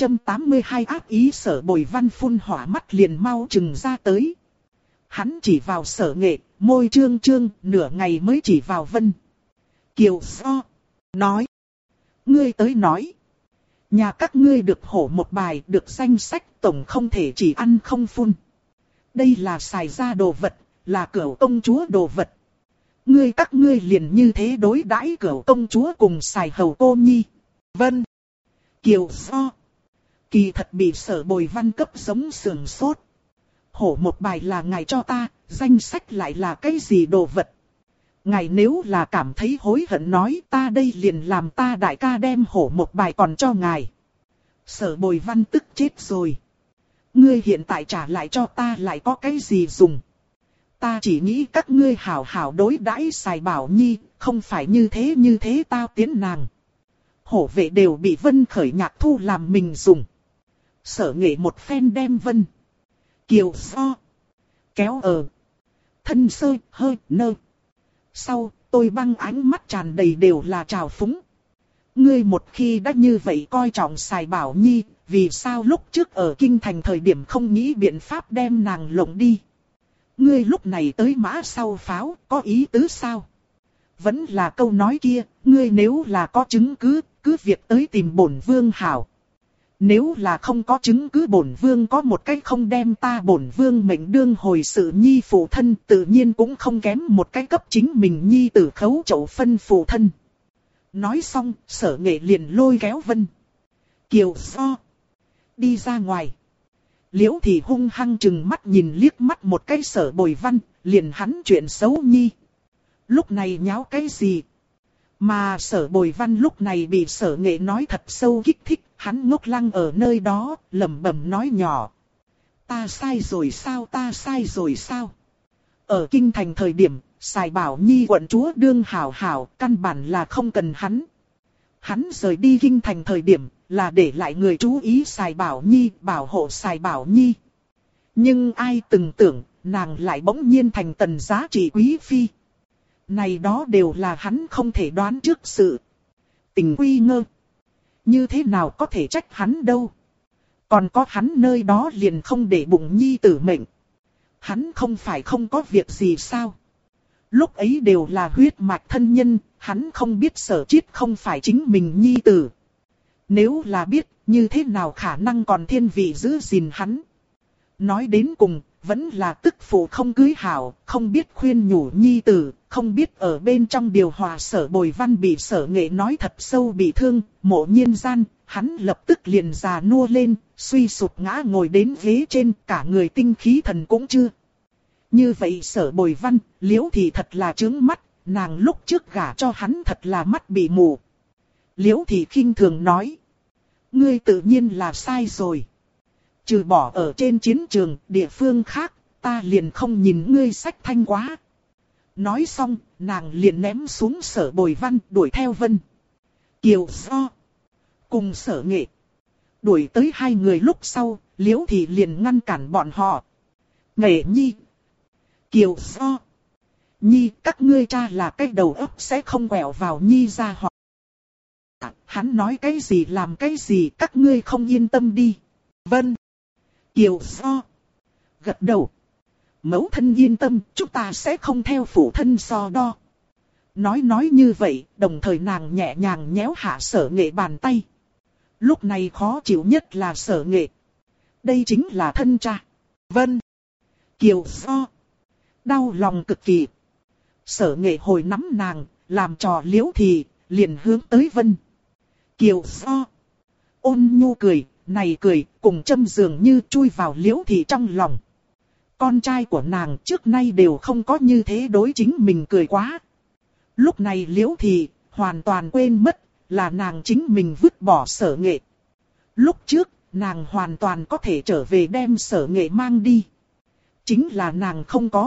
682 ác ý. Sở Bồi Văn phun hỏa mắt liền mau chừng ra tới. Hắn chỉ vào Sở Nghệ, môi trương trương, nửa ngày mới chỉ vào Vân Kiều do. Nói. Ngươi tới nói. Nhà các ngươi được hổ một bài, được danh sách, tổng không thể chỉ ăn không phun. Đây là xài ra đồ vật, là cửu công chúa đồ vật. Các ngươi liền như thế đối đãi cửu công chúa cùng xài hầu cô nhi. Vân Kiều do. Kỳ thật bị Sở Bồi Văn cấp giống sườn sốt. Hổ một bài là ngài cho ta, danh sách lại là cái gì đồ vật? Ngài nếu là cảm thấy hối hận nói, ta đây liền làm ta đại ca đem hổ một bài còn cho ngài. Sở Bồi Văn tức chết rồi. Ngươi hiện tại trả lại cho ta lại có cái gì dùng? Ta chỉ nghĩ các ngươi hảo hảo đối đãi xài Bảo Nhi, không phải như thế tao tiến nàng. Hổ vệ đều bị Vân Khởi Nhạc thu làm mình dùng. Sở Nghệ một phen đem Vân Kiều do kéo ở thân sơ hơi nơ. Sau, Tôi Băng ánh mắt tràn đầy đều là trào phúng. Ngươi một khi đã như vậy coi trọng xài Bảo Nhi, vì sao lúc trước ở kinh thành thời điểm không nghĩ biện pháp đem nàng lộng đi? Ngươi lúc này tới mã sau pháo, có ý tứ sao? Vẫn là câu nói kia, ngươi nếu là có chứng cứ, cứ việc tới tìm bổn vương hảo. Nếu là không có chứng cứ, bổn vương có một cách không đem ta bổn vương mệnh đương hồi sự nhi phụ thân, tự nhiên cũng không kém một cái cấp chính mình nhi tử khấu chậu phân phụ thân. Nói xong, Sở Nghệ liền lôi kéo Vân Kiều do đi ra ngoài. Liễu Thị hung hăng chừng mắt nhìn liếc mắt một cái Sở Bồi Văn, liền hắn chuyện xấu nhi. Lúc này nháo cái gì? Mà Sở Bồi Văn lúc này bị Sở Nghệ nói thật sâu kích thích, hắn ngốc lăng ở nơi đó, lẩm bẩm nói nhỏ. Ta sai rồi sao? Ở kinh thành thời điểm, xài Bảo Nhi quận chúa đương hảo hảo, căn bản là không cần hắn. Hắn rời đi kinh thành thời điểm, là để lại người chú ý xài Bảo Nhi, bảo hộ xài Bảo Nhi. Nhưng ai từng tưởng, nàng lại bỗng nhiên thành tần giá trị quý phi. Này đó đều là hắn không thể đoán trước sự tình quy ngơ. Như thế nào có thể trách hắn đâu? Còn có hắn nơi đó liền không để bụng nhi tử mệnh. Hắn không phải không có việc gì sao? Lúc ấy đều là huyết mạch thân nhân, hắn không biết Sở Chiết không phải chính mình nhi tử. Nếu là biết, như thế nào khả năng còn thiên vị giữ gìn hắn? Nói đến cùng, vẫn là tức phụ không cưới hảo, không biết khuyên nhủ nhi tử, không biết ở bên trong điều hòa. Sở Bồi Văn bị Sở Nghệ nói thật sâu bị thương, mộ nhiên gian, hắn lập tức liền già nua lên, suy sụp ngã ngồi đến ghế trên, cả người tinh khí thần cũng chưa. Như vậy Sở Bồi Văn, Liễu Thị thật là trướng mắt, nàng lúc trước gả cho hắn thật là mắt bị mù. Liễu Thị khinh thường nói. Ngươi tự nhiên là sai rồi. Trừ bỏ ở trên chiến trường, địa phương khác, ta liền không nhìn ngươi sách thanh quá. Nói xong, nàng liền ném xuống Sở Bồi Văn đuổi theo Vân Kiều Do. Cùng Sở Nghệ. Đuổi tới hai người lúc sau, Liễu Thị liền ngăn cản bọn họ. Nghệ nhi. Kiều Do. Nhi, các ngươi cha là cái đầu óc sẽ không quẹo vào Nhi ra họ. Hắn nói cái gì làm cái gì, các ngươi không yên tâm đi. Vân Kiều Do. Gật đầu. Mẫu thân yên tâm, chúng ta sẽ không theo phụ thân so đo. Nói như vậy, đồng thời nàng nhẹ nhàng nhéo hạ Sở Nghệ bàn tay. Lúc này khó chịu nhất là Sở Nghệ. Đây chính là thân cha. Vân Kiều Do. Đau lòng cực kỳ. Sở Nghệ hồi nắm nàng, làm trò Liễu Thị, liền hướng tới Vân Kiều Do. Ôn nhu cười, này cười, cùng châm dường như chui vào Liễu Thị trong lòng. Con trai của nàng trước nay đều không có như thế đối chính mình cười quá. Lúc này Liễu Thị hoàn toàn quên mất là nàng chính mình vứt bỏ Sở Nghệ. Lúc trước, nàng hoàn toàn có thể trở về đem Sở Nghệ mang đi. Chính là nàng không có.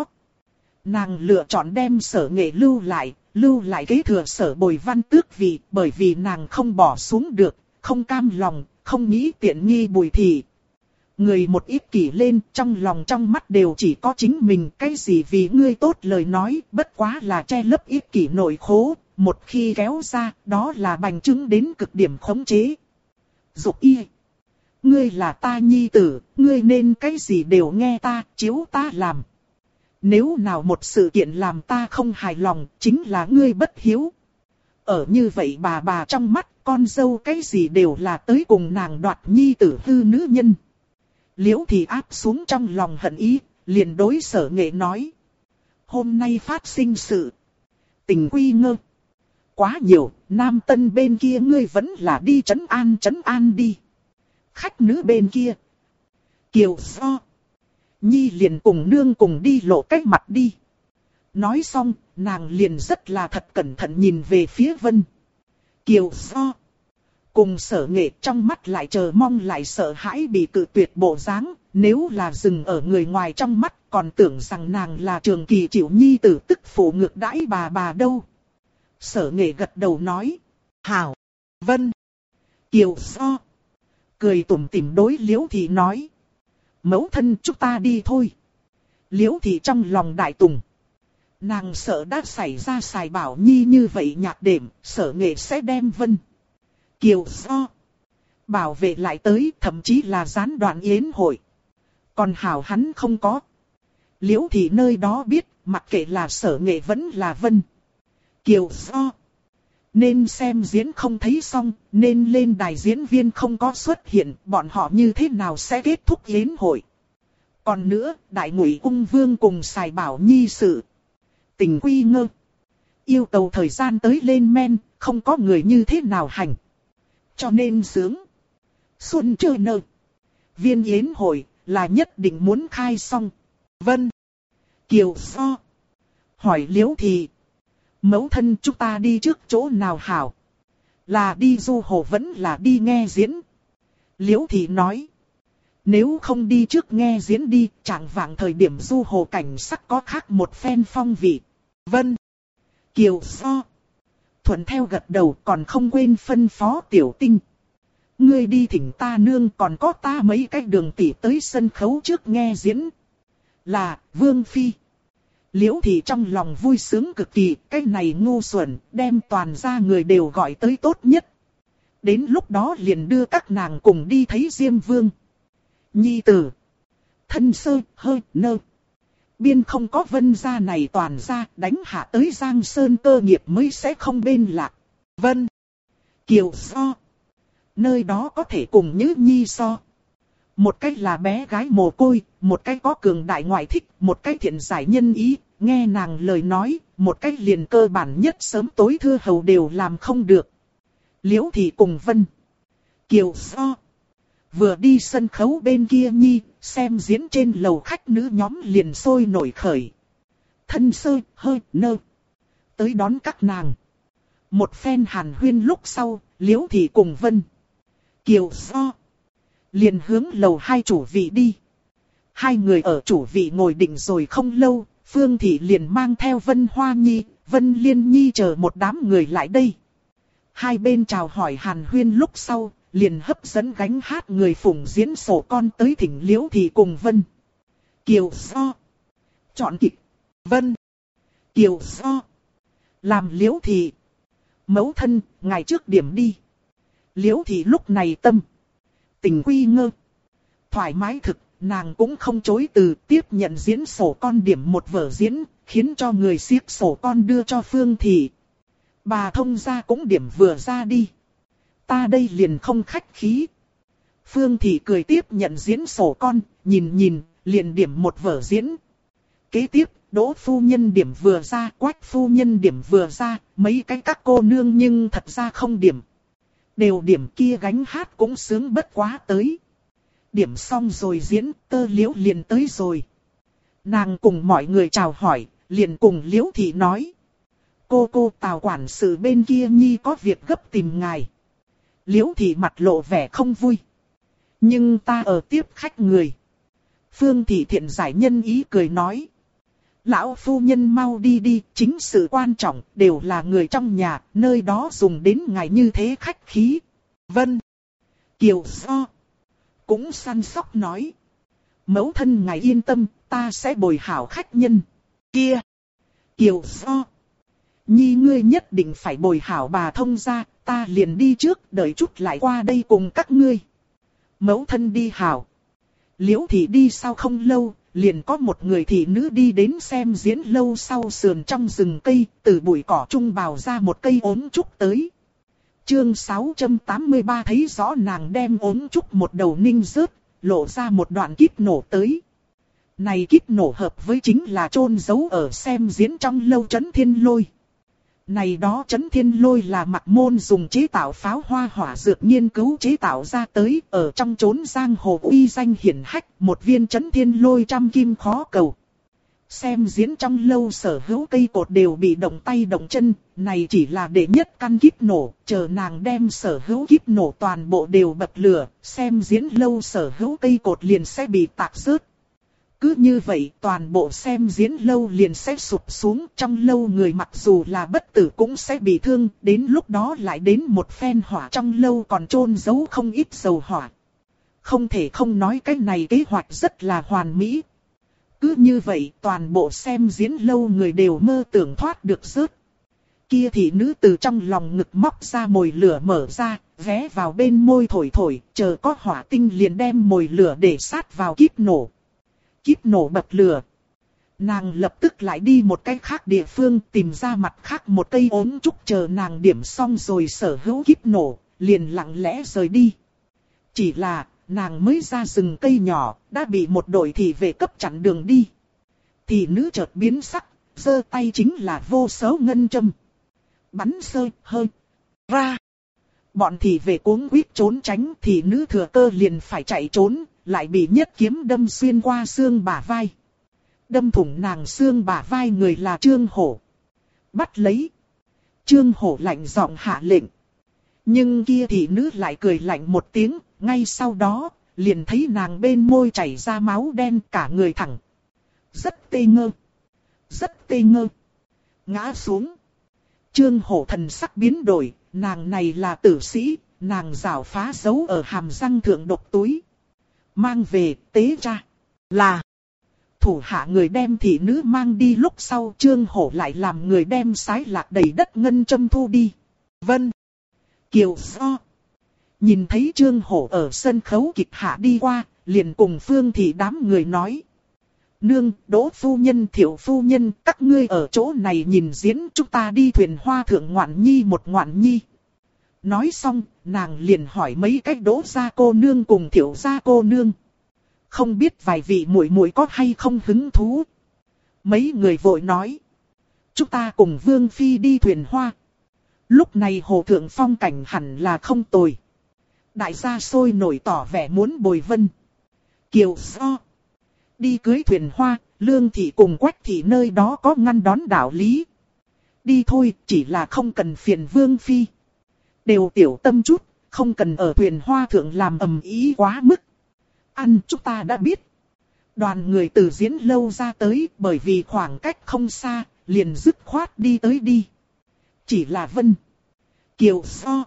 Nàng lựa chọn đem Sở Nghệ lưu lại kế thừa Sở Bồi Văn tước vị, bởi vì nàng không bỏ xuống được, không cam lòng, không nghĩ tiện nghi Bùi Thị. Người một ích kỷ lên, trong lòng trong mắt đều chỉ có chính mình, cái gì vì ngươi tốt lời nói, bất quá là che lấp ích kỷ nội khố, một khi kéo ra, đó là bành trướng đến cực điểm khống chế. Dục y. Ngươi là ta nhi tử, ngươi nên cái gì đều nghe ta, chiếu ta làm. Nếu nào một sự kiện làm ta không hài lòng, chính là ngươi bất hiếu. Ở như vậy bà trong mắt, con dâu cái gì đều là tới cùng nàng đoạt nhi tử hư nữ nhân. Liễu Thị áp xuống trong lòng hận ý, liền đối Sở Nghệ nói. Hôm nay phát sinh sự tình quy ngơ. Quá nhiều, nam tân bên kia ngươi vẫn là đi trấn an đi. Khách nữ bên kia. Kiều Do. Nhi liền cùng nương cùng đi lộ cách mặt đi. Nói xong, nàng liền rất là thật cẩn thận nhìn về phía Vân Kiều Do. Cùng Sở Nghệ trong mắt lại chờ mong lại sợ hãi bị cự tuyệt bộ dáng, nếu là dừng ở người ngoài trong mắt còn tưởng rằng nàng là Trường Kỳ chịu nhi tử tức phụ ngược đãi bà đâu. Sở Nghệ gật đầu nói. Hảo. Vân Kiều Do. Cười tủm tỉm đối Liễu Thị nói. Mẫu thân chúng ta đi thôi. Liễu Thị trong lòng đại tùng. Nàng sợ đã xảy ra Sài Bảo Nhi như vậy nhạt đệm, Sở Nghệ sẽ đem Vân Kiều Do bảo vệ lại tới, thậm chí là gián đoạn yến hội. Còn hảo hắn không có. Liễu Thị nơi đó biết, mặc kệ là Sở Nghệ vẫn là Vân Kiều Do. Nên xem diễn không thấy xong, nên lên đài diễn viên không có xuất hiện, bọn họ như thế nào sẽ kết thúc yến hội. Còn nữa, Đại Ngụy Ung Vương cùng Sài Bảo Nhi sự tình quy ngơ. Yêu cầu thời gian tới lên men, không có người như thế nào hành. Cho nên sướng. Xuân chơi nơ. Viên yến hội là nhất định muốn khai xong. Vân Kiều Do. Hỏi Liễu Thị. Mẫu thân chúng ta đi trước chỗ nào hảo? Là đi du hồ vẫn là đi nghe diễn? Liễu Thị nói. Nếu không đi trước nghe diễn đi, chẳng vạng thời điểm du hồ cảnh sắc có khác một phen phong vị. Vân Kiều Do. Thuận theo gật đầu, còn không quên phân phó Tiểu Tinh. Ngươi đi thỉnh ta nương, còn có ta mấy cái đường tỷ tới sân khấu trước nghe diễn. Là Vương Phi. Liễu Thị trong lòng vui sướng cực kỳ, cái này ngu xuẩn, đem toàn gia người đều gọi tới tốt nhất. Đến lúc đó liền đưa các nàng cùng đi thấy Diêm Vương. Nhi tử. Thân sơ, hơi, nơ. Biên không có Vân gia này toàn gia, đánh hạ tới Giang Sơn cơ nghiệp mới sẽ không bên lạc. Vân Kiều Do. Nơi đó có thể cùng Nhữ Nhi so. Một cách là bé gái mồ côi, một cách có cường đại ngoại thích, một cách thiện giải nhân ý, nghe nàng lời nói, một cách liền cơ bản nhất sớm tối thưa hầu đều làm không được. Liễu Thị cùng Vân Kiều Do. Vừa đi sân khấu bên kia Nhi, xem diễn trên lầu khách nữ nhóm liền sôi nổi khởi. Thân sơ, hơi, nơ. Tới đón các nàng. Một phen hàn huyên lúc sau, Liễu Thị cùng Vân Kiều Do liền hướng lầu 2 chủ vị đi. Hai người ở chủ vị ngồi định rồi không lâu, Phương Thị liền mang theo Vân Hoa Nhi, Vân Liên Nhi chờ một đám người lại đây. Hai bên chào hỏi hàn huyên lúc sau, liền hấp dẫn gánh hát người phụng diễn sổ con tới thỉnh Liễu Thị cùng Vân Kiều Do. Chọn kịch Vân Kiều Do làm Liễu Thị. Mẫu thân, ngày trước điểm đi. Liễu Thị lúc này tâm tình quy ngơ, thoải mái thực, nàng cũng không chối từ, tiếp nhận diễn sổ con điểm một vở diễn, khiến cho người xiếc sổ con đưa cho Phương Thị. Bà thông gia cũng điểm vừa ra đi. Ta đây liền không khách khí. Phương Thị cười tiếp nhận diễn sổ con, nhìn, liền điểm một vở diễn. Kế tiếp, Đỗ phu nhân điểm vừa ra, Quách phu nhân điểm vừa ra, mấy cái các cô nương nhưng thật ra không điểm. Đều điểm kia gánh hát cũng sướng bất quá tới. Điểm xong rồi diễn, Tơ Liễu liền tới rồi. Nàng cùng mọi người chào hỏi, liền cùng Liễu Thị nói. Cô Tào quản sự bên kia nhi có việc gấp tìm ngài. Liễu Thị mặt lộ vẻ không vui. Nhưng ta ở tiếp khách người. Phương Thị thiện giải nhân ý cười nói. Lão phu nhân mau đi đi, chính sự quan trọng, đều là người trong nhà, nơi đó dùng đến ngài như thế khách khí. Vân Kiều Do cũng săn sóc nói. Mẫu thân ngài yên tâm, ta sẽ bồi hảo khách nhân. Kia Kiều Do, Nhi ngươi nhất định phải bồi hảo bà thông gia, ta liền đi trước, đợi chút lại qua đây cùng các ngươi. Mẫu thân đi hảo. Liễu Thị đi sau không lâu, liền có một người thị nữ đi đến xem diễn lâu sau sườn trong rừng cây, từ bụi cỏ trung bào ra một cây ốm trúc tới. Chương 683 thấy rõ nàng đem ốm trúc một đầu ninh rớt, lộ ra một đoạn kíp nổ tới. Này kíp nổ hợp với chính là chôn giấu ở xem diễn trong lâu Trấn Thiên Lôi. Này đó Trấn Thiên Lôi là Mặc Môn dùng chế tạo pháo hoa hỏa dược nghiên cứu chế tạo ra tới, ở trong chốn giang hồ uy danh hiển hách, một viên Trấn Thiên Lôi trăm kim khó cầu. Xem diễn trong lâu sở hữu cây cột đều bị động tay động chân, này chỉ là để nhất căn kíp nổ, chờ nàng đem sở hữu kíp nổ toàn bộ đều bật lửa, xem diễn lâu sở hữu cây cột liền sẽ bị tạc rớt. Cứ như vậy toàn bộ xem diễn lâu liền sẽ sụp xuống, trong lâu người mặc dù là bất tử cũng sẽ bị thương, đến lúc đó lại đến một phen hỏa trong lâu còn chôn giấu không ít dầu hỏa. Không thể không nói cái này kế hoạch rất là hoàn mỹ. Cứ như vậy toàn bộ xem diễn lâu người đều mơ tưởng thoát được rớt. Kia thị nữ từ trong lòng ngực móc ra mồi lửa mở ra, ghé vào bên môi thổi thổi, chờ có hỏa tinh liền đem mồi lửa để sát vào kíp nổ. Kíp nổ bật lửa. Nàng lập tức lại đi một cái khác địa phương tìm ra mặt khác một cây ốm trúc, chờ nàng điểm xong rồi sở hữu kíp nổ, liền lặng lẽ rời đi. Chỉ là nàng mới ra rừng cây nhỏ, đã bị một đội thị vệ cấp chặn đường đi. Thị nữ chợt biến sắc, giơ tay chính là vô số ngân châm. Bắn sơi hơi ra. Bọn thị vệ cuống quýt trốn tránh, thị nữ thừa cơ liền phải chạy trốn, lại bị nhất kiếm đâm xuyên qua xương bả vai. Đâm thủng nàng xương bả vai người là Trương Hổ. Bắt lấy. Trương Hổ lạnh giọng hạ lệnh. Nhưng kia thị nữ lại cười lạnh một tiếng, ngay sau đó, liền thấy nàng bên môi chảy ra máu đen, cả người thẳng. Rất tê ngơ. Rất tê ngơ. Ngã xuống. Trương Hổ thần sắc biến đổi, nàng này là tử sĩ, nàng rảo phá dấu ở hàm răng thượng độc túi. Mang về, tế ra. Là. Thủ hạ người đem thị nữ mang đi lúc sau, Trương Hổ lại làm người đem sái lạc đầy đất ngân châm thu đi. Vân Kiều Do nhìn thấy Trương Hổ ở sân khấu kịch hạ đi qua, liền cùng Phương Thị đám người nói. Nương, Đỗ phu nhân, Thiệu phu nhân, các ngươi ở chỗ này nhìn diễn, chúng ta đi thuyền hoa thượng ngoạn nhi một ngoạn nhi. Nói xong, nàng liền hỏi mấy cách Đỗ gia cô nương cùng Thiệu gia cô nương. Không biết vài vị muội muội có hay không hứng thú. Mấy người vội nói. Chúng ta cùng Vương Phi đi thuyền hoa. Lúc này hồ thượng phong cảnh hẳn là không tồi. Đại gia sôi nổi tỏ vẻ muốn bồi Vân Kiều Do đi cưới thuyền hoa, Lương Thị cùng Quách Thị nơi đó có ngăn đón đạo lý. Đi thôi, chỉ là không cần phiền Vương Phi. Đều tiểu tâm chút, không cần ở thuyền hoa thượng làm ầm ý quá mức. Ăn chúng ta đã biết. Đoàn người từ diễn lâu ra tới, bởi vì khoảng cách không xa, liền dứt khoát đi tới đi. Chỉ là Vân Kiều do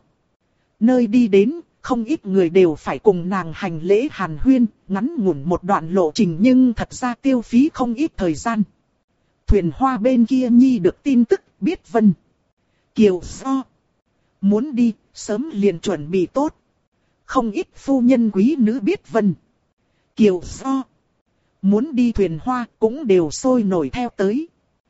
nơi đi đến, không ít người đều phải cùng nàng hành lễ hàn huyên, ngắn ngủn một đoạn lộ trình nhưng thật ra tiêu phí không ít thời gian. Thuyền Hoa bên kia Nhi được tin tức, biết Vân Kiều do muốn đi, sớm liền chuẩn bị tốt. Không ít phu nhân quý nữ biết Vân Kiều do muốn đi Thuyền Hoa cũng đều sôi nổi theo tới.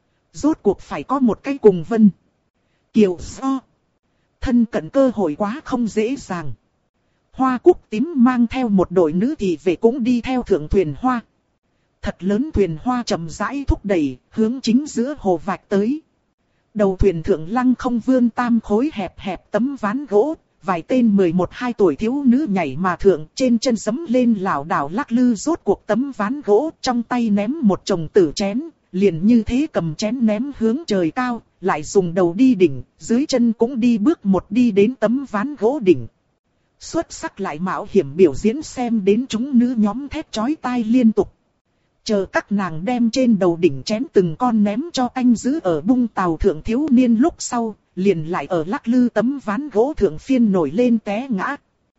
Rốt cuộc phải có một cái cùng Vân Kiều do thân cận cơ hội quá không dễ dàng. Hoa Cúc Tím mang theo một đội nữ thị vệ cũng đi theo thượng Thuyền Hoa. Thật lớn thuyền hoa chậm rãi thúc đẩy, hướng chính giữa hồ vạch tới. Đầu thuyền thượng lăng không vươn tam khối hẹp hẹp tấm ván gỗ, vài tên 11-12 tuổi thiếu nữ nhảy mà thượng, trên chân giẫm lên lảo đảo lắc lư rốt cuộc tấm ván gỗ, trong tay ném một chồng tử chén, liền như thế cầm chén ném hướng trời cao, lại dùng đầu đi đỉnh, dưới chân cũng đi bước một đi đến tấm ván gỗ đỉnh. Xuất sắc lại mạo hiểm biểu diễn xem đến chúng nữ nhóm thét chói tai liên tục. Chờ các nàng đem trên đầu đỉnh chén từng con ném cho canh giữ ở bung tàu thượng thiếu niên lúc sau, liền lại ở lắc lư tấm ván gỗ thượng phiên nổi lên té ngã.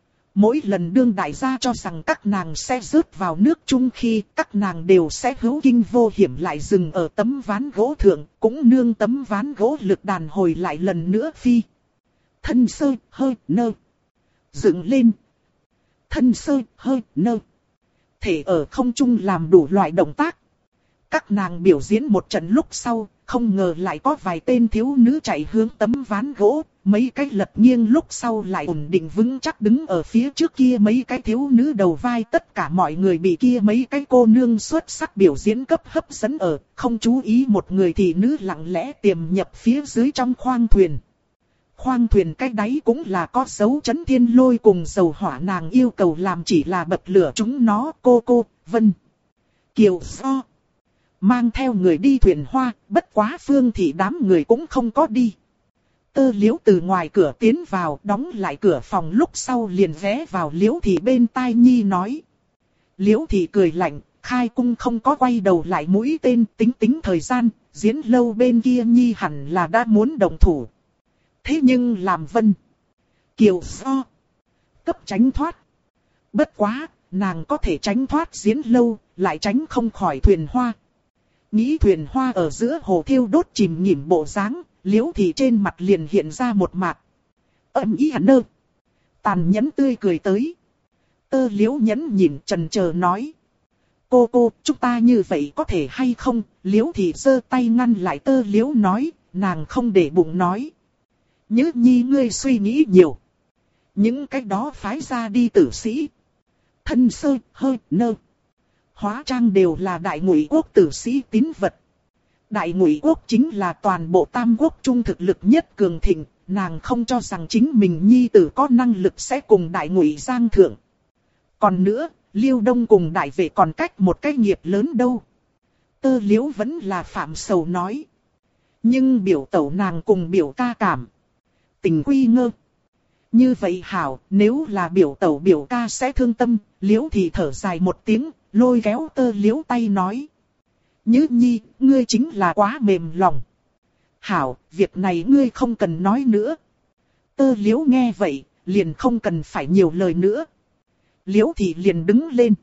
Mỗi lần đương đại gia cho rằng các nàng sẽ rớt vào nước chung khi các nàng đều sẽ hữu kinh vô hiểm lại dừng ở tấm ván gỗ thượng, cũng nương tấm ván gỗ lực đàn hồi lại lần nữa phi. Thân sơ hơi nơ. Dựng lên. Thân sơ hơi nơ. Thể ở không trung làm đủ loại động tác. Các nàng biểu diễn một trận lúc sau, không ngờ lại có vài tên thiếu nữ chạy hướng tấm ván gỗ, mấy cái lật nghiêng lúc sau lại ổn định vững chắc đứng ở phía trước kia mấy cái thiếu nữ đầu vai. Tất cả mọi người bị kia mấy cái cô nương xuất sắc biểu diễn cấp hấp dẫn ở, không chú ý một người thị nữ lặng lẽ tiềm nhập phía dưới trong khoang thuyền. Khoang thuyền cái đáy cũng là có dấu chấn thiên lôi cùng dầu hỏa, nàng yêu cầu làm chỉ là bật lửa chúng nó. Cô Vân Kiều do mang theo người đi Thuyền Hoa, bất quá Phương thị đám người cũng không có đi. Tơ Liễu từ ngoài cửa tiến vào, đóng lại cửa phòng lúc sau liền ghé vào Liễu thị bên tai Nhi nói. Liễu thị cười lạnh, khai cung không có quay đầu lại mũi tên, tính thời gian, diễn lâu bên kia Nhi hẳn là đã muốn động thủ. Thế nhưng làm Vân Kiều do cấp tránh thoát. Bất quá, nàng có thể tránh thoát diễn lâu, lại tránh không khỏi Thuyền Hoa. Nghĩ Thuyền Hoa ở giữa hồ thiêu đốt chìm nghỉm bộ dáng, Liễu thị trên mặt liền hiện ra một mạc âm ý nơ tàn nhẫn tươi cười tới. Tơ Liễu nhẫn nhìn chần chờ nói. Cô, chúng ta như vậy có thể hay không? Liễu thị giơ tay ngăn lại Tơ Liễu nói, nàng không để bụng nói. Nhớ Nhi ngươi suy nghĩ nhiều. Những cái đó phái ra đi tử sĩ. Thân sơ, hơi, nơ. Hóa trang đều là Đại Ngụy Quốc tử sĩ tín vật. Đại Ngụy Quốc chính là toàn bộ Tam Quốc trung thực lực nhất cường thịnh. Nàng không cho rằng chính mình Nhi tử có năng lực sẽ cùng Đại Ngụy giang thượng. Còn nữa, Liêu Đông cùng Đại Vệ còn cách một cái nghiệp lớn đâu. Tơ Liễu vẫn là phạm sầu nói. Nhưng biểu tẩu nàng cùng biểu ca cảm tình quy ngơ. Như vậy hảo, nếu là biểu tẩu biểu ca sẽ thương tâm. Liễu thì thở dài một tiếng, lôi kéo Tơ Liễu tay nói. Nhứ Nhi, ngươi chính là quá mềm lòng. Hảo, việc này ngươi không cần nói nữa. Tơ Liễu nghe vậy, liền không cần phải nhiều lời nữa. Liễu thì liền đứng lên.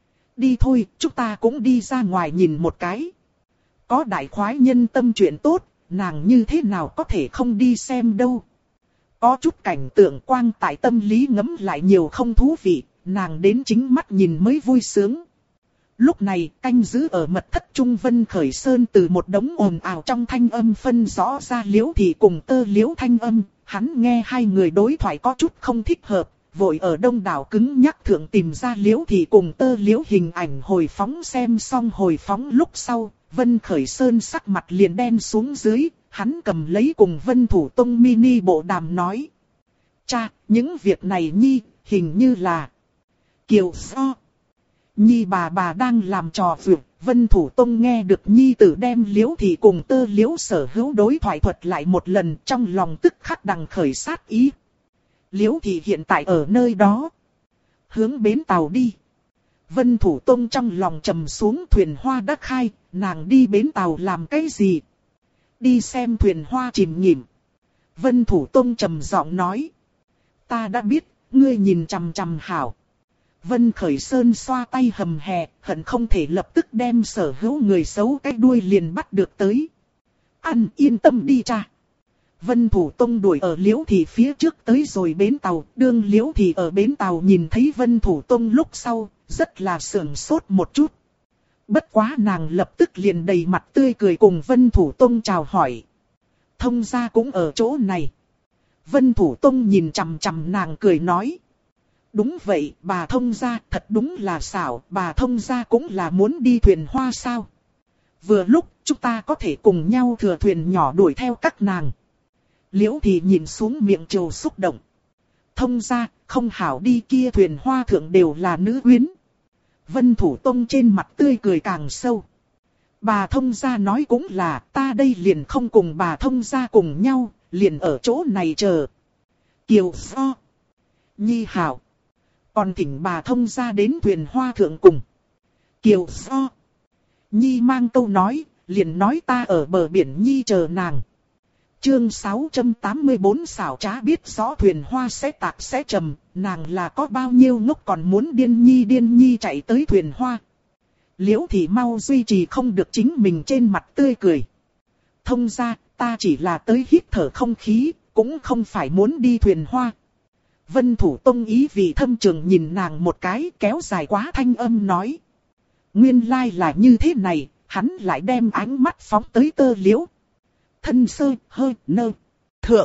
Đi thôi, chúng ta cũng đi ra ngoài nhìn một cái. Có đại khoái nhân tâm chuyện tốt, nàng như thế nào có thể không đi xem đâu. Có chút cảnh tượng quang tại tâm lý ngấm lại nhiều không thú vị, nàng đến chính mắt nhìn mới vui sướng. Lúc này, canh giữ ở mật thất Trung Vân Khởi Sơn từ một đống ồn ào trong thanh âm phân rõ ra Liễu thị cùng Tơ Liễu thanh âm, hắn nghe hai người đối thoại có chút không thích hợp, vội ở đông đảo cứng nhắc thượng tìm ra Liễu thị cùng Tơ Liễu hình ảnh hồi phóng. Xem xong hồi phóng lúc sau, Vân Khởi Sơn sắc mặt liền đen xuống dưới, hắn cầm lấy cùng Vân Thủ Tông mini bộ đàm nói. Cha, những việc này Nhi, hình như là Kiều do Nhi bà đang làm trò vượt. Vân Thủ Tông nghe được Nhi tử đem Liễu thị cùng Tơ Liễu sở hữu đối thoại thuật lại một lần, trong lòng tức khắc đằng khởi sát ý. Liễu thị hiện tại ở nơi đó, hướng bến tàu đi. Vân Thủ Tông trong lòng trầm xuống, thuyền hoa đã khai, nàng đi bến tàu làm cái gì? Đi xem thuyền hoa chìm nghỉm. Vân Thủ Tông trầm giọng nói. Ta đã biết, ngươi nhìn chằm chằm hảo. Vân Khởi Sơn xoa tay hầm hè, hận không thể lập tức đem sở hữu người xấu cái đuôi liền bắt được tới. Ăn yên tâm đi cha. Vân Thủ Tông đuổi ở Liễu Thị phía trước tới rồi bến tàu, đương Liễu Thị ở bến tàu nhìn thấy Vân Thủ Tông lúc sau, rất là sưởng sốt một chút. Bất quá nàng lập tức liền đầy mặt tươi cười cùng Vân Thủ Tông chào hỏi. Thông gia cũng ở chỗ này. Vân Thủ Tông nhìn chằm chằm nàng cười nói. Đúng vậy, bà thông gia thật đúng là xảo, bà thông gia cũng là muốn đi thuyền hoa sao. Vừa lúc, chúng ta có thể cùng nhau thừa thuyền nhỏ đuổi theo các nàng. Liễu Thị nhìn xuống miệng trầu xúc động. Thông gia, không hảo đi kia thuyền hoa thượng đều là nữ quyến. Vân Thủ Tông trên mặt tươi cười càng sâu. Bà thông gia nói cũng là, ta đây liền không cùng bà thông gia cùng nhau, liền ở chỗ này chờ. Kiều Do, Nhi hảo. Còn thỉnh bà thông gia đến thuyền hoa thượng cùng. Kiều Do, Nhi mang câu nói, liền nói ta ở bờ biển Nhi chờ nàng. Chương 684 xảo trá biết rõ thuyền hoa sẽ tạc sẽ trầm, nàng là có bao nhiêu ngốc còn muốn điên nhi chạy tới thuyền hoa. Liễu Thị mau duy trì không được chính mình trên mặt tươi cười. Thông gia, ta chỉ là tới hít thở không khí, cũng không phải muốn đi thuyền hoa. Vân Thủ Tông ý vị thâm trường nhìn nàng một cái, kéo dài quá thanh âm nói. Nguyên lai là như thế này, hắn lại đem ánh mắt phóng tới Tơ Liễu. Thân sơ, hơi, nơ, thượng.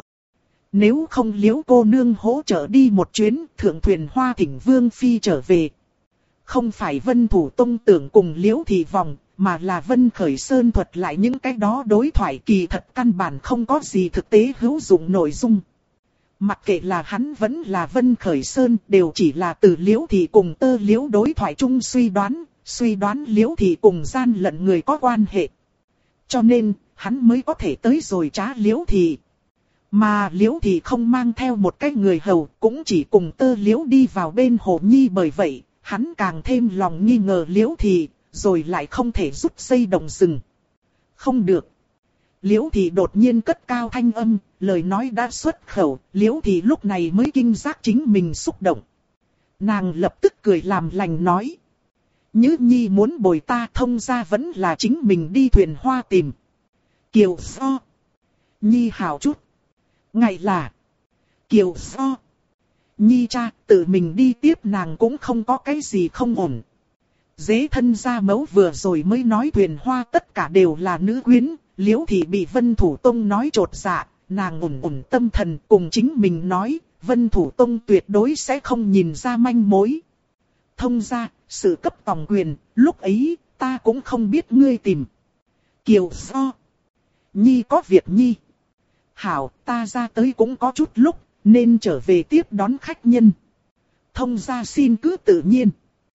Nếu không Liễu cô nương hỗ trợ đi một chuyến, thượng thuyền hoa thỉnh Vương Phi trở về. Không phải Vân Thủ Tông tưởng cùng Liễu Thị vòng, mà là Vân Khởi Sơn thuật lại những cái đó đối thoại kỳ thật căn bản không có gì thực tế hữu dụng nội dung. Mặc kệ là hắn vẫn là Vân Khởi Sơn đều chỉ là từ Liễu Thị cùng Tơ Liễu đối thoại chung suy đoán Liễu Thị cùng gian lận người có quan hệ. Cho nên, hắn mới có thể tới rồi trá Liễu Thị. Mà Liễu Thị không mang theo một cái người hầu, cũng chỉ cùng Tơ Liễu đi vào bên Hồ Nhi, bởi vậy, hắn càng thêm lòng nghi ngờ Liễu Thị, rồi lại không thể rút dây động rừng. Không được. Liễu Thị đột nhiên cất cao thanh âm, lời nói đã xuất khẩu, Liễu Thị lúc này mới kinh giác chính mình xúc động. Nàng lập tức cười làm lành nói. Nhữ Nhi muốn bồi ta, thông gia vẫn là chính mình đi thuyền hoa tìm. Kiều Do, Nhi hảo chút. Ngày là Kiều Do, Nhi cha, tự mình đi tiếp nàng cũng không có cái gì không ổn. Dế thân gia mẫu vừa rồi mới nói thuyền hoa tất cả đều là nữ quyến. Liễu Thị bị Vân Thủ Tông nói trột dạ, nàng ổn tâm thần cùng chính mình nói, Vân Thủ Tông tuyệt đối sẽ không nhìn ra manh mối. Thông gia, sự cấp tòng quyền, lúc ấy, ta cũng không biết ngươi tìm. Kiều Do, Nhi có việc Nhi. Hảo, ta ra tới cũng có chút lúc, nên trở về tiếp đón khách nhân. Thông gia xin cứ tự nhiên.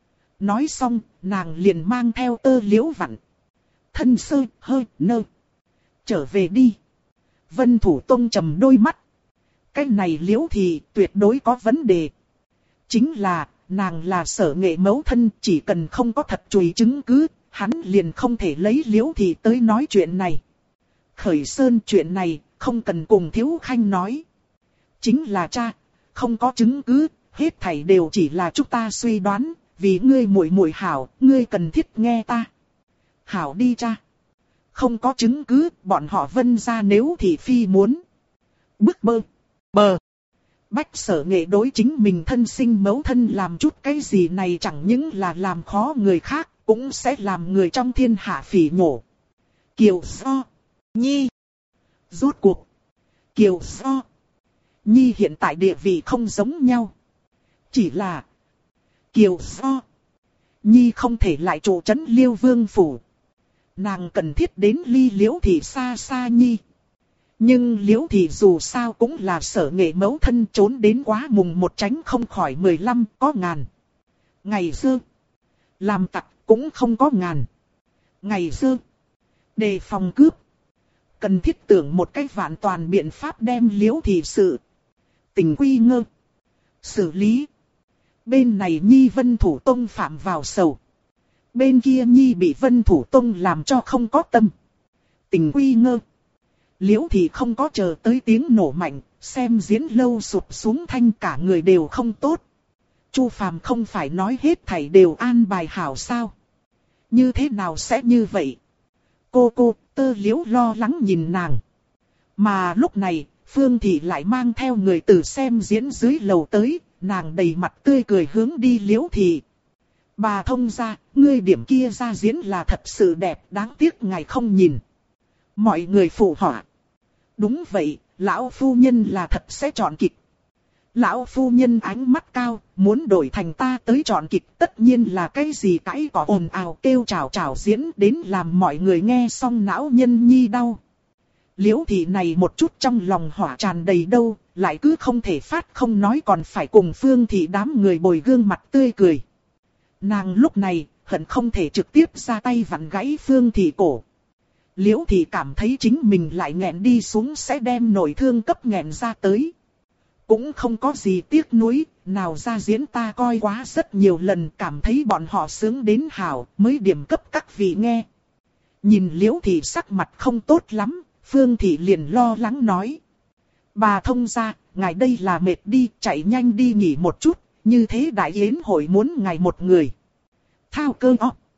Nói xong, nàng liền mang theo Tơ Liễu vặn. Thân sơ, hơi, nơ. Trở về đi. Vân Thủ Tông trầm đôi mắt. Cái này Liễu Thị tuyệt đối có vấn đề. Chính là, nàng là Sở Nghệ mẫu thân, chỉ cần không có thật chùi chứng cứ, hắn liền không thể lấy Liễu Thị tới nói chuyện này. Khởi Sơn chuyện này, không cần cùng Thiếu Khanh nói. Chính là cha, không có chứng cứ, hết thảy đều chỉ là chúng ta suy đoán, vì ngươi muội muội hảo, ngươi cần thiết nghe ta. Hảo đi cha. Không có chứng cứ, bọn họ Vân gia nếu Thị Phi muốn. Bức bờ. Bách Sở Nghệ đối chính mình thân sinh mẫu thân làm chút cái gì này chẳng những là làm khó người khác, cũng sẽ làm người trong thiên hạ phỉ nhổ. Kiều Do, Nhi. Rốt cuộc. Kiều Do, Nhi hiện tại địa vị không giống nhau. Chỉ là Kiều Do, Nhi không thể lại trụ trấn Liêu Vương phủ. Nàng cần thiết đến ly Liễu Thị xa xa Nhi. Nhưng Liễu Thị dù sao cũng là Sở Nghệ mẫu thân, trốn đến quá mùng một tránh không khỏi 15 có ngàn. Ngày xưa làm tặc cũng không có ngàn. Ngày xưa đề phòng cướp, cần thiết tưởng một cách vạn toàn biện pháp đem Liễu Thị sự tình quy ngơ xử lý. Bên này Nhi Vân Thủ Tông phạm vào sầu. Bên kia Nhi bị Vân Thủ Tông làm cho không có tâm. Tình quy ngơ. Liễu Thị không có chờ tới tiếng nổ mạnh, xem diễn lâu sụp xuống thanh cả người đều không tốt. Chu Phàm không phải nói hết thảy đều an bài hảo sao? Như thế nào sẽ như vậy? Cô Tơ Liễu lo lắng nhìn nàng. Mà lúc này, Phương Thị lại mang theo người từ xem diễn dưới lầu tới, nàng đầy mặt tươi cười hướng đi Liễu Thị. Bà thông gia, ngươi điểm kia ra diễn là thật sự đẹp, đáng tiếc ngài không nhìn. Mọi người phụ họa. Đúng vậy, lão phu nhân là thật sẽ chọn kịch. Lão phu nhân ánh mắt cao, muốn đổi thành ta tới chọn kịch, tất nhiên là cái gì cãi cỏ ồn ào kêu chào chào diễn đến làm mọi người nghe xong não nhân nhi đau. Liễu Thị này một chút trong lòng hỏa tràn đầy đâu, lại cứ không thể phát không nói còn phải cùng Phương Thị đám người bồi gương mặt tươi cười. Nàng lúc này, hận không thể trực tiếp ra tay vặn gãy Phương Thị cổ. Liễu Thị cảm thấy chính mình lại nghẹn đi xuống sẽ đem nội thương cấp nghẹn ra tới. Cũng không có gì tiếc nuối, nào ra diễn ta coi quá rất nhiều lần cảm thấy bọn họ sướng đến hảo, mới điểm cấp các vị nghe. Nhìn Liễu Thị sắc mặt không tốt lắm, Phương Thị liền lo lắng nói. Bà thông gia, ngài đây là mệt đi, chạy nhanh đi nghỉ một chút, như thế đại yến hội muốn ngài một người. Thao cơ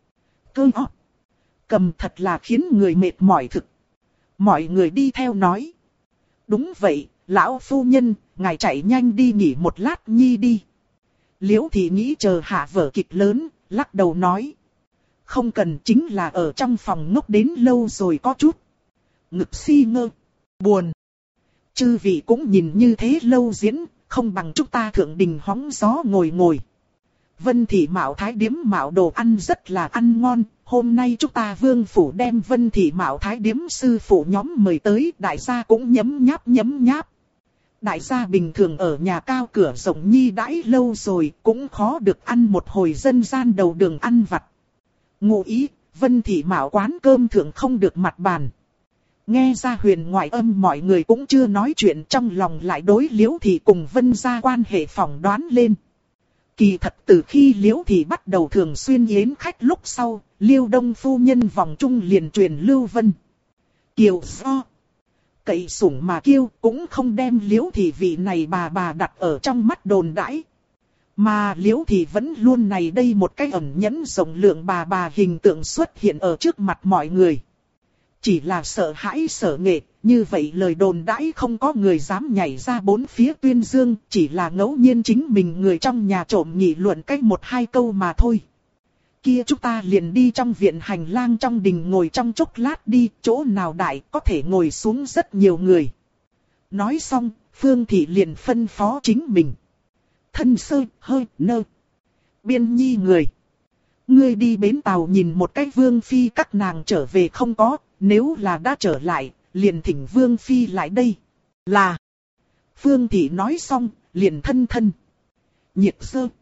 o. Cầm thật là khiến người mệt mỏi thực. Mọi người đi theo nói. Đúng vậy, lão phu nhân, ngài chạy nhanh đi nghỉ một lát nhi đi. Liễu Thị nghĩ chờ hạ vở kịch lớn, lắc đầu nói. Không cần, chính là ở trong phòng ngốc đến lâu rồi có chút. Ngực si ngơ, buồn. Chư vị cũng nhìn như thế lâu diễn, không bằng chúng ta thượng đình hóng gió ngồi. Vân Thị Mạo Thái Điếm Mạo đồ ăn rất là ăn ngon, hôm nay chúng ta Vương Phủ đem Vân Thị Mạo Thái Điếm sư phụ nhóm mời tới, đại gia cũng nhấm nháp. Đại gia bình thường ở nhà cao cửa rộng nhi đãi lâu rồi, cũng khó được ăn một hồi dân gian đầu đường ăn vặt. Ngụ ý, Vân Thị Mạo quán cơm thượng không được mặt bàn. Nghe ra huyền ngoại âm mọi người cũng chưa nói chuyện trong lòng lại đối Liễu Thị cùng Vân gia quan hệ phỏng đoán lên. Kỳ thật từ khi Liễu Thị bắt đầu thường xuyên yến khách lúc sau, Liêu Đông phu nhân vòng trung liền truyền Lưu Vân. Kiều do cậy sủng mà kêu cũng không đem Liễu Thị vị này bà đặt ở trong mắt đồn đãi. Mà Liễu Thị vẫn luôn này đây một cái ẩn nhẫn rộng lượng bà hình tượng xuất hiện ở trước mặt mọi người. Chỉ là sợ hãi sợ nghệ, như vậy lời đồn đãi không có người dám nhảy ra bốn phía tuyên dương, chỉ là ngẫu nhiên chính mình người trong nhà trộm nghị luận cách một hai câu mà thôi. Kia chúng ta liền đi trong viện hành lang trong đình ngồi trong chốc lát đi, chỗ nào đại có thể ngồi xuống rất nhiều người. Nói xong, Phương Thị liền phân phó chính mình. Thân sơ, hơi, nơ. Biên nhi người. Ngươi đi bến tàu nhìn một cái Vương Phi các nàng trở về không có, nếu là đã trở lại, liền thỉnh Vương Phi lại đây. Là. Phương Thị nói xong, liền thân. Nhiệt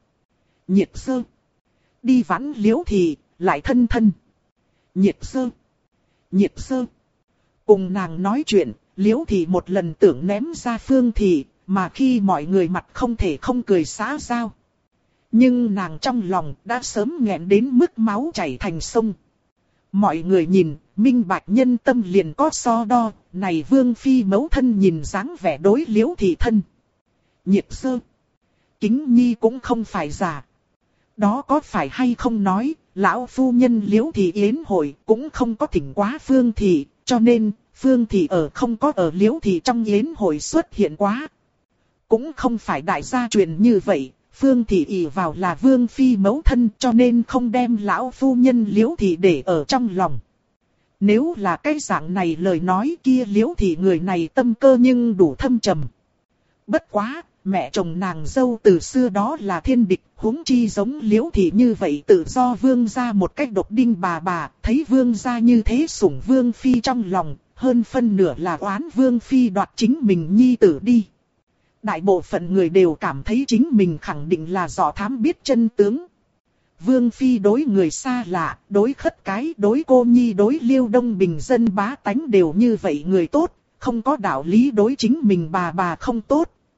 sơ. Đi vãn Liễu Thị, lại thân. Nhiệt sơ. Cùng nàng nói chuyện, Liễu Thị một lần tưởng ném ra Phương Thị, mà khi mọi người mặt không thể không cười xã giao. Nhưng nàng trong lòng đã sớm nghẹn đến mức máu chảy thành sông. Mọi người nhìn, minh bạch nhân tâm liền có so đo, này Vương Phi mẫu thân nhìn dáng vẻ đối Liễu Thị thân. Nhiệt sơ. Kính nhi cũng không phải giả. Đó có phải hay không nói, lão phu nhân Liễu Thị yến hội cũng không có thỉnh quá Phương Thị, cho nên Phương Thị không có ở Liễu Thị trong yến hội xuất hiện quá. Cũng không phải đại gia truyền như vậy, Phương Thị ỷ vào là Vương Phi mẫu thân cho nên không đem lão phu nhân Liễu Thị để ở trong lòng. Nếu là cái dạng này lời nói kia Liễu Thị người này tâm cơ nhưng đủ thâm trầm. Bất quá, mẹ chồng nàng dâu từ xưa đó là thiên địch, huống chi giống Liễu Thị như vậy tự do vương gia một cách độc đinh bà, thấy vương gia như thế sủng Vương Phi trong lòng, hơn phân nửa là oán Vương Phi đoạt chính mình nhi tử đi. Đại bộ phận người đều cảm thấy chính mình khẳng định là dò thám biết chân tướng. Vương Phi đối người xa lạ, đối khất cái, đối cô nhi, đối Liêu Đông bình dân bá tánh đều như vậy người tốt, không có đạo lý đối chính mình bà không tốt.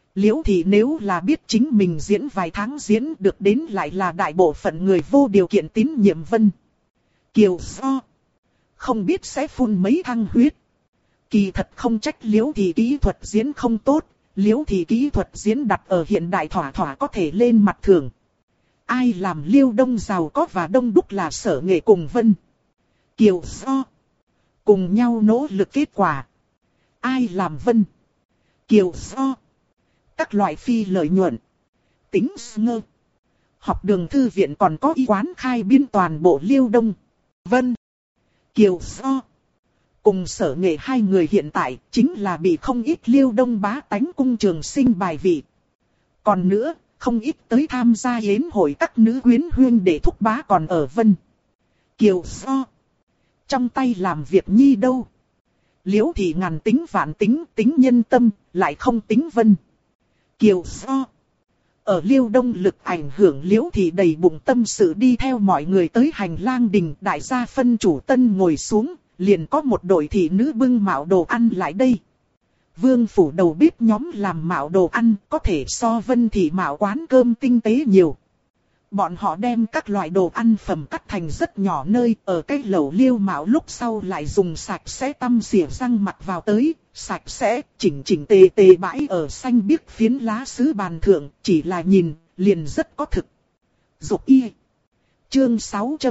Liễu Thị nếu là biết chính mình diễn vài tháng diễn được đến lại là đại bộ phận người vô điều kiện tín nhiệm Vân Kiều do. Không biết sẽ phun mấy thăng huyết. Kỳ thật không trách Liễu Thị kỹ thuật diễn không tốt, Liễu Thị kỹ thuật diễn đặt ở hiện đại thỏa thỏa có thể lên mặt thường. Ai làm Liêu Đông giàu có và đông đúc là Sở Nghệ cùng Vân Kiều do. Cùng nhau nỗ lực kết quả. Ai làm Vân Kiều do. Các loại phi lợi nhuận. Tính ngơ. Học đường thư viện còn có y quán khai biên toàn bộ Liêu Đông. Vân Kiều do. Cùng Sở Nghệ hai người hiện tại chính là bị không ít Liêu Đông bá tánh cung trường sinh bài vị. Còn nữa, không ít tới tham gia yến hội các nữ quyến huyên để thúc bá còn ở Vân Kiều do. Trong tay làm việc nhi đâu. Liễu Thị ngàn tính vạn tính, tính nhân tâm, lại không tính Vân Kiều do. Ở Liêu Đông lực ảnh hưởng Liễu Thị đầy bụng tâm sự đi theo mọi người tới hành lang đình, đại gia phân chủ tân ngồi xuống, liền có một đội thị nữ bưng mạo đồ ăn lại đây. Vương phủ đầu bếp nhóm làm mạo đồ ăn có thể so Vân Thị mạo quán cơm tinh tế nhiều. Bọn họ đem các loại đồ ăn phẩm cắt thành rất nhỏ nơi, ở cái lẩu Liêu mạo lúc sau lại dùng sạch sẽ tăm xỉa răng mặt vào tới, sạch sẽ, chỉnh chỉnh tề tề bãi ở xanh biếc phiến lá sứ bàn thượng, chỉ là nhìn, liền rất có thực. Dục y. Chương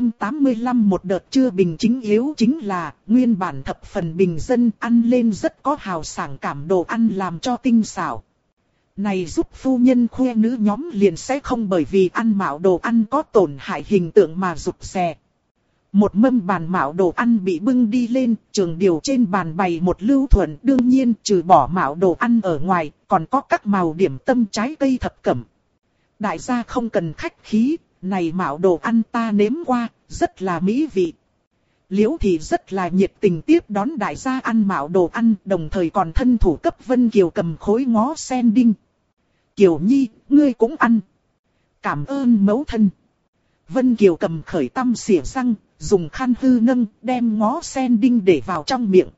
685 một đợt chưa bình chính yếu chính là, nguyên bản thập phần bình dân ăn lên rất có hào sảng cảm đồ ăn làm cho tinh xảo. Này giúp phu nhân khoe nữ nhóm liền sẽ không bởi vì ăn mạo đồ ăn có tổn hại hình tượng mà rụt rè. Một mâm bàn mạo đồ ăn bị bưng đi lên, trường điều trên bàn bày một lưu thuần, đương nhiên trừ bỏ mạo đồ ăn ở ngoài, còn có các màu điểm tâm trái cây thập cẩm. Đại gia không cần khách khí, này mạo đồ ăn ta nếm qua, rất là mỹ vị. Liễu Thị rất là nhiệt tình tiếp đón đại gia ăn mạo đồ ăn, đồng thời còn thân thủ cấp Vân Kiều cầm khối ngó sen đinh. Kiều Nhi, ngươi cũng ăn. Cảm ơn mẫu thân. Vân Kiều cầm khởi tăm xỉa răng, dùng khăn hư nâng, đem ngó sen đinh để vào trong miệng.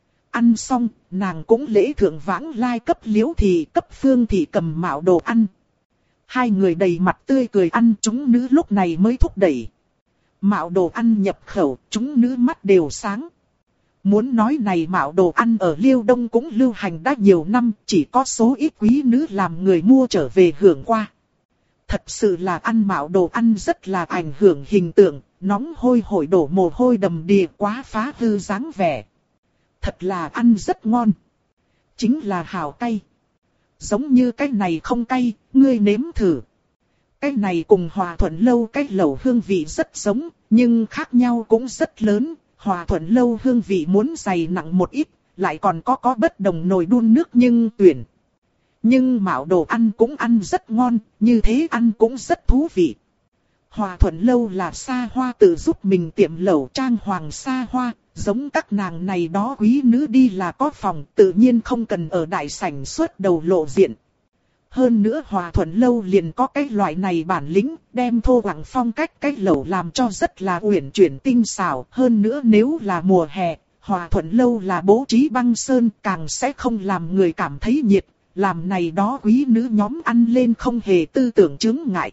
Ăn xong, nàng cũng lễ thượng vãng lai cấp Liễu Thị cấp Phương Thị cầm mạo đồ ăn. Hai người đầy mặt tươi cười ăn, chúng nữ lúc này mới thúc đẩy. Mạo đồ ăn nhập khẩu, chúng nữ mắt đều sáng. Muốn nói này mạo đồ ăn ở Liêu Đông cũng lưu hành đã nhiều năm, chỉ có số ít quý nữ làm người mua trở về hưởng qua. Thật sự là ăn mạo đồ ăn rất là ảnh hưởng hình tượng, nóng hôi hổi đổ mồ hôi đầm đìa quá phá hư dáng vẻ. Thật là ăn rất ngon. Chính là hào cay. Giống như cái này không cay, ngươi nếm thử. Cái này cùng Hòa Thuận Lâu cái lẩu hương vị rất giống, nhưng khác nhau cũng rất lớn. Hòa Thuận Lâu hương vị muốn dày nặng một ít, lại còn có bất đồng nồi đun nước nhưng tuyển. Nhưng mạo đồ ăn cũng ăn rất ngon, như thế ăn cũng rất thú vị. Hòa Thuận Lâu là xa hoa tự giúp mình tiệm lẩu trang hoàng xa hoa, giống các nàng này đó quý nữ đi là có phòng, tự nhiên không cần ở đại sảnh xuất đầu lộ diện. Hơn nữa Hòa Thuận Lâu liền có cái loại này bản lĩnh, đem thô quặng phong cách cái lẩu làm cho rất là uyển chuyển tinh xảo. Hơn nữa nếu là mùa hè, Hòa Thuận Lâu là bố trí băng sơn, càng sẽ không làm người cảm thấy nhiệt, làm này đó quý nữ nhóm ăn lên không hề tư tưởng chướng ngại.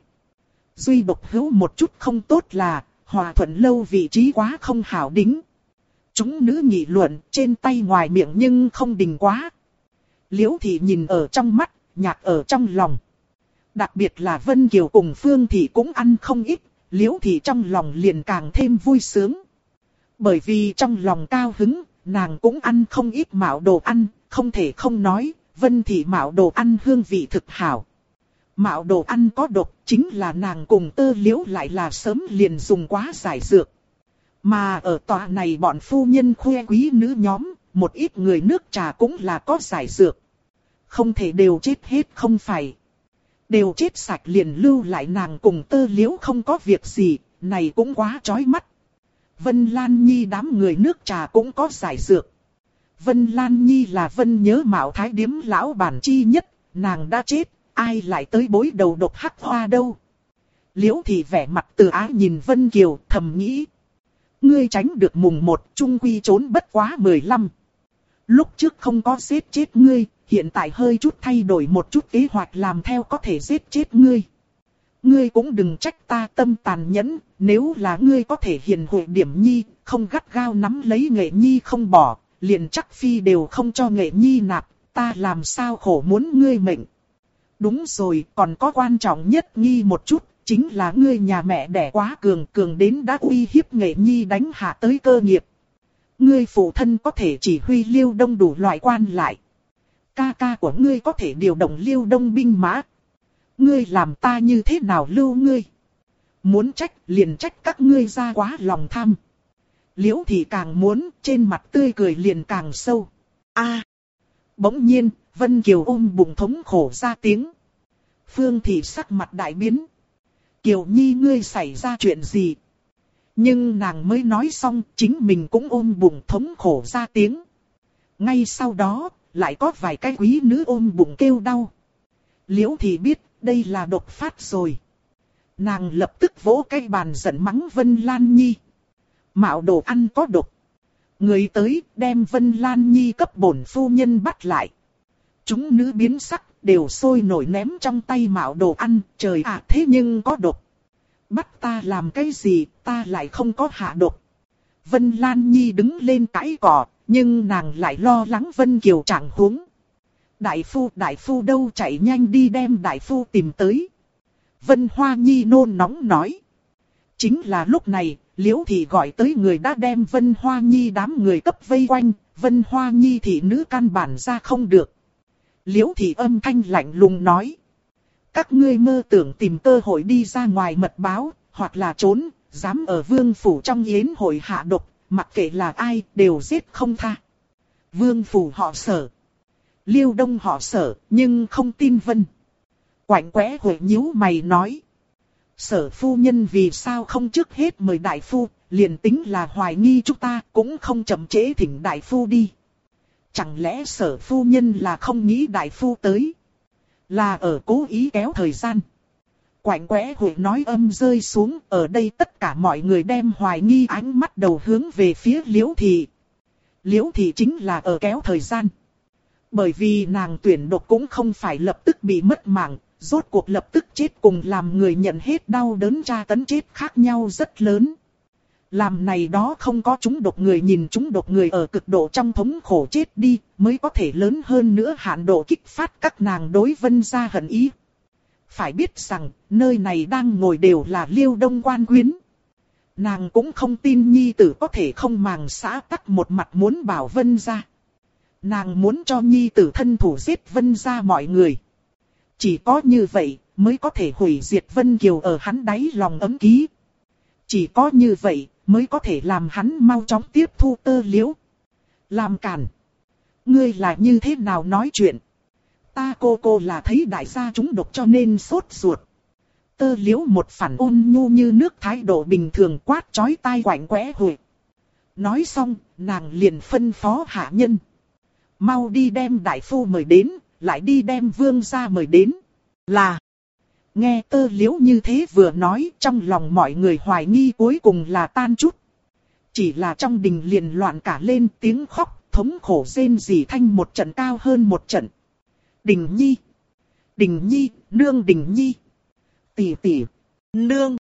Duy độc hữu một chút không tốt là, Hòa Thuận Lâu vị trí quá không hảo đính. Chúng nữ nghị luận trên tay ngoài miệng nhưng không đình quá. Liễu Thị nhìn ở trong mắt, nhạc ở trong lòng. Đặc biệt là Vân Kiều cùng Phương Thị cũng ăn không ít, Liễu Thị trong lòng liền càng thêm vui sướng. Bởi vì trong lòng cao hứng, nàng cũng ăn không ít mạo đồ ăn, không thể không nói, Vân Thị mạo đồ ăn hương vị thực hảo. Mạo đồ ăn có độc, chính là nàng cùng Tơ Liễu lại là sớm liền dùng quá giải dược. Mà ở tòa này bọn phu nhân khoe quý nữ nhóm, một ít người nước trà cũng là có giải dược. Không thể đều chết hết không phải. Đều chết sạch liền lưu lại nàng cùng Tơ Liễu không có việc gì, này cũng quá chói mắt. Vân Lan Nhi đám người nước trà cũng có giải dược. Vân Lan Nhi là Vân Nhớ Mạo Thái Điếm lão bản chi nhất, nàng đã chết, ai lại tới bối đầu độc hắc hoa đâu. Liễu Thị vẻ mặt từ ái nhìn Vân Kiều thầm nghĩ. Ngươi tránh được mùng 1 trung quy trốn bất quá 15. Lúc trước không có giết chết ngươi, hiện tại hơi chút thay đổi một chút kế hoạch làm theo có thể giết chết ngươi. Ngươi cũng đừng trách ta tâm tàn nhẫn, nếu là ngươi có thể hiền huệ điểm nhi, không gắt gao nắm lấy Nghệ Nhi không bỏ, liền chắc phi đều không cho Nghệ Nhi nạp, ta làm sao khổ muốn ngươi mệnh. Đúng rồi, còn có quan trọng nhất nghi một chút, chính là ngươi nhà mẹ đẻ quá cường đến đã uy hiếp Nghệ Nhi đánh hạ tới cơ nghiệp. Ngươi phụ thân có thể chỉ huy Liêu Đông đủ loại quan lại. Ca ca của ngươi có thể điều động Liêu Đông binh mã. Ngươi làm ta như thế nào lưu ngươi? Muốn trách liền trách các ngươi ra quá lòng tham. Liễu Thị càng muốn, trên mặt tươi cười liền càng sâu. Bỗng nhiên, Vân Kiều ôm bụng thống khổ ra tiếng. Phương Thị sắc mặt đại biến. Kiều Nhi ngươi xảy ra chuyện gì? Nhưng nàng mới nói xong, chính mình cũng ôm bụng thống khổ ra tiếng. Ngay sau đó, lại có vài cái quý nữ ôm bụng kêu đau. Liễu Thị biết, đây là độc phát rồi. Nàng lập tức vỗ cái bàn giận mắng Vân Lan Nhi. Mạo đồ ăn có độc. Người tới đem Vân Lan Nhi cấp bổn phu nhân bắt lại. Chúng nữ biến sắc đều sôi nổi ném trong tay mạo đồ ăn. Trời ạ, thế nhưng có độc. Bắt ta làm cái gì, ta lại không có hạ độc. Vân Lan Nhi đứng lên cãi cỏ, nhưng nàng lại lo lắng Vân Kiều trạng huống. Đại phu đâu, chạy nhanh đi đem đại phu tìm tới. Vân Hoa Nhi nôn nóng nói. Chính là lúc này, Liễu Thị gọi tới người đã đem Vân Hoa Nhi đám người cấp vây quanh, Vân Hoa Nhi thị nữ căn bản ra không được. Liễu Thị âm thanh lạnh lùng nói. Các ngươi mơ tưởng tìm cơ hội đi ra ngoài mật báo, hoặc là trốn, dám ở vương phủ trong yến hội hạ độc, mặc kệ là ai, đều giết không tha. Vương phủ họ Sở. Liêu Đông họ Sở, nhưng không tin Vân. Quạnh quẽ Huệ nhíu mày nói. Sở phu nhân vì sao không trước hết mời đại phu, liền tính là hoài nghi chúng ta cũng không chậm trễ thỉnh đại phu đi. Chẳng lẽ Sở phu nhân là không nghĩ đại phu tới, là ở cố ý kéo thời gian. Quạnh quẽ Huệ nói âm rơi xuống, ở đây tất cả mọi người đem hoài nghi ánh mắt đầu hướng về phía Liễu Thị. Liễu Thị chính là ở kéo thời gian. Bởi vì nàng tuyển độc cũng không phải lập tức bị mất mạng, rốt cuộc lập tức chết cùng làm người nhận hết đau đớn tra tấn chết khác nhau rất lớn. Làm này đó không có trúng độc người nhìn trúng độc người ở cực độ trong thống khổ chết đi, mới có thể lớn hơn nữa hạn độ kích phát các nàng đối Vân gia hận ý. Phải biết rằng, nơi này đang ngồi đều là Liêu Đông quan quyến. Nàng cũng không tin nhi tử có thể không màng xã tắc một mặt muốn bảo Vân gia. Nàng muốn cho nhi tử thân thủ giết Vân gia mọi người. Chỉ có như vậy mới có thể hủy diệt Vân Kiều ở hắn đáy lòng ấm ký. Chỉ có như vậy mới có thể làm hắn mau chóng tiếp thu Tơ Liễu. Làm cản. Ngươi là như thế nào nói chuyện? Ta cô là thấy đại gia chúng độc cho nên sốt ruột. Tơ Liễu một phản ôn nhu như nước thái độ bình thường quát chói tai quạnh quẽ Huệ. Nói xong, nàng liền phân phó hạ nhân. Mau đi đem đại phu mời đến, lại đi đem vương gia mời đến. Là. Nghe Tơ Liễu như thế vừa nói, trong lòng mọi người hoài nghi cuối cùng là tan chút. Chỉ là trong đình liền loạn cả lên tiếng khóc, thống khổ rên rỉ thanh một trận cao hơn một trận. Đình Nhi, nương Đình Nhi. Tỷ, nương.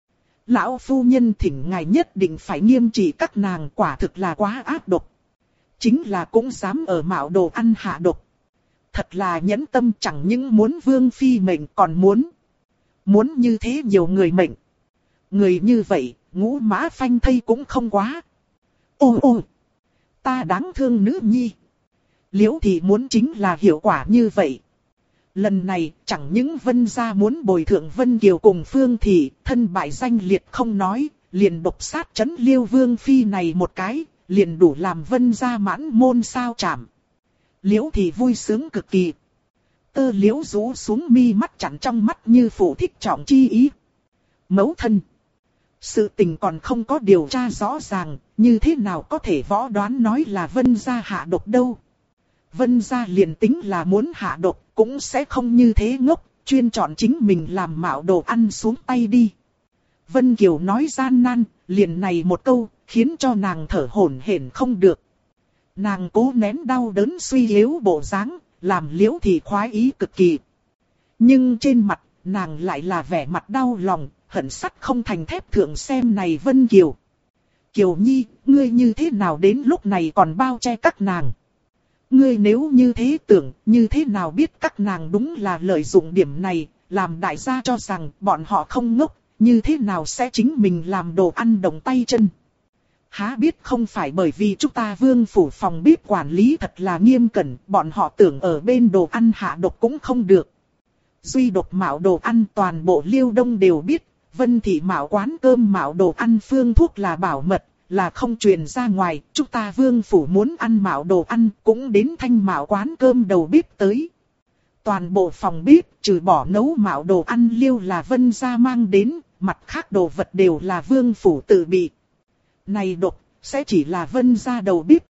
Lão phu nhân thỉnh ngài nhất định phải nghiêm trị các nàng, quả thực là quá ác độc. Chính là cũng dám ở mạo đồ ăn hạ độc. Thật là nhẫn tâm, chẳng những muốn vương phi mệnh còn muốn như thế nhiều người mệnh. Người như vậy, ngũ mã phanh thây cũng không quá. Ôi, ta đáng thương nữ nhi. Liễu Thị muốn chính là hiệu quả như vậy. Lần này chẳng những Vân gia muốn bồi thượng Vân Kiều cùng Phương Thị, thân bại danh liệt không nói, liền độc sát trấn Liêu Vương phi này một cái, liền đủ làm Vân gia mãn môn sao chảm. Liễu Thị vui sướng cực kỳ. Tơ Liễu rũ xuống mi mắt chặn trong mắt như phụ thích trọng chi ý. Mẫu thân. Sự tình còn không có điều tra rõ ràng, như thế nào có thể võ đoán nói là Vân gia hạ độc đâu. Vân gia liền tính là muốn hạ độc, cũng sẽ không như thế ngốc, chuyên chọn chính mình làm mạo đồ ăn xuống tay đi. Vân Kiều nói gian nan, liền này một câu, khiến cho nàng thở hổn hển không được. Nàng cố nén đau đớn suy yếu bộ dáng, làm Liễu Thị khoái ý cực kỳ. Nhưng trên mặt, nàng lại là vẻ mặt đau lòng, hận sắt không thành thép thượng xem này Vân Kiều. Kiều Nhi, ngươi như thế nào đến lúc này còn bao che các nàng? Ngươi nếu như thế tưởng, như thế nào biết các nàng đúng là lợi dụng điểm này, làm đại gia cho rằng bọn họ không ngốc, như thế nào sẽ chính mình làm đồ ăn động tay chân? Há biết không phải bởi vì chúng ta Vương phủ phòng bếp quản lý thật là nghiêm cẩn, bọn họ tưởng ở bên đồ ăn hạ độc cũng không được. Duy độc mạo đồ ăn toàn bộ Liêu Đông đều biết, Vân Thị mạo quán cơm mạo đồ ăn phương thuốc là bảo mật, là không truyền ra ngoài, chúng ta Vương phủ muốn ăn mạo đồ ăn cũng đến thanh mạo quán cơm đầu bếp tới. Toàn bộ phòng bếp trừ bỏ nấu mạo đồ ăn Liêu là Vân gia mang đến, mặt khác đồ vật đều là Vương phủ tự bị. Này độc, sẽ chỉ là Vân gia đầu bếp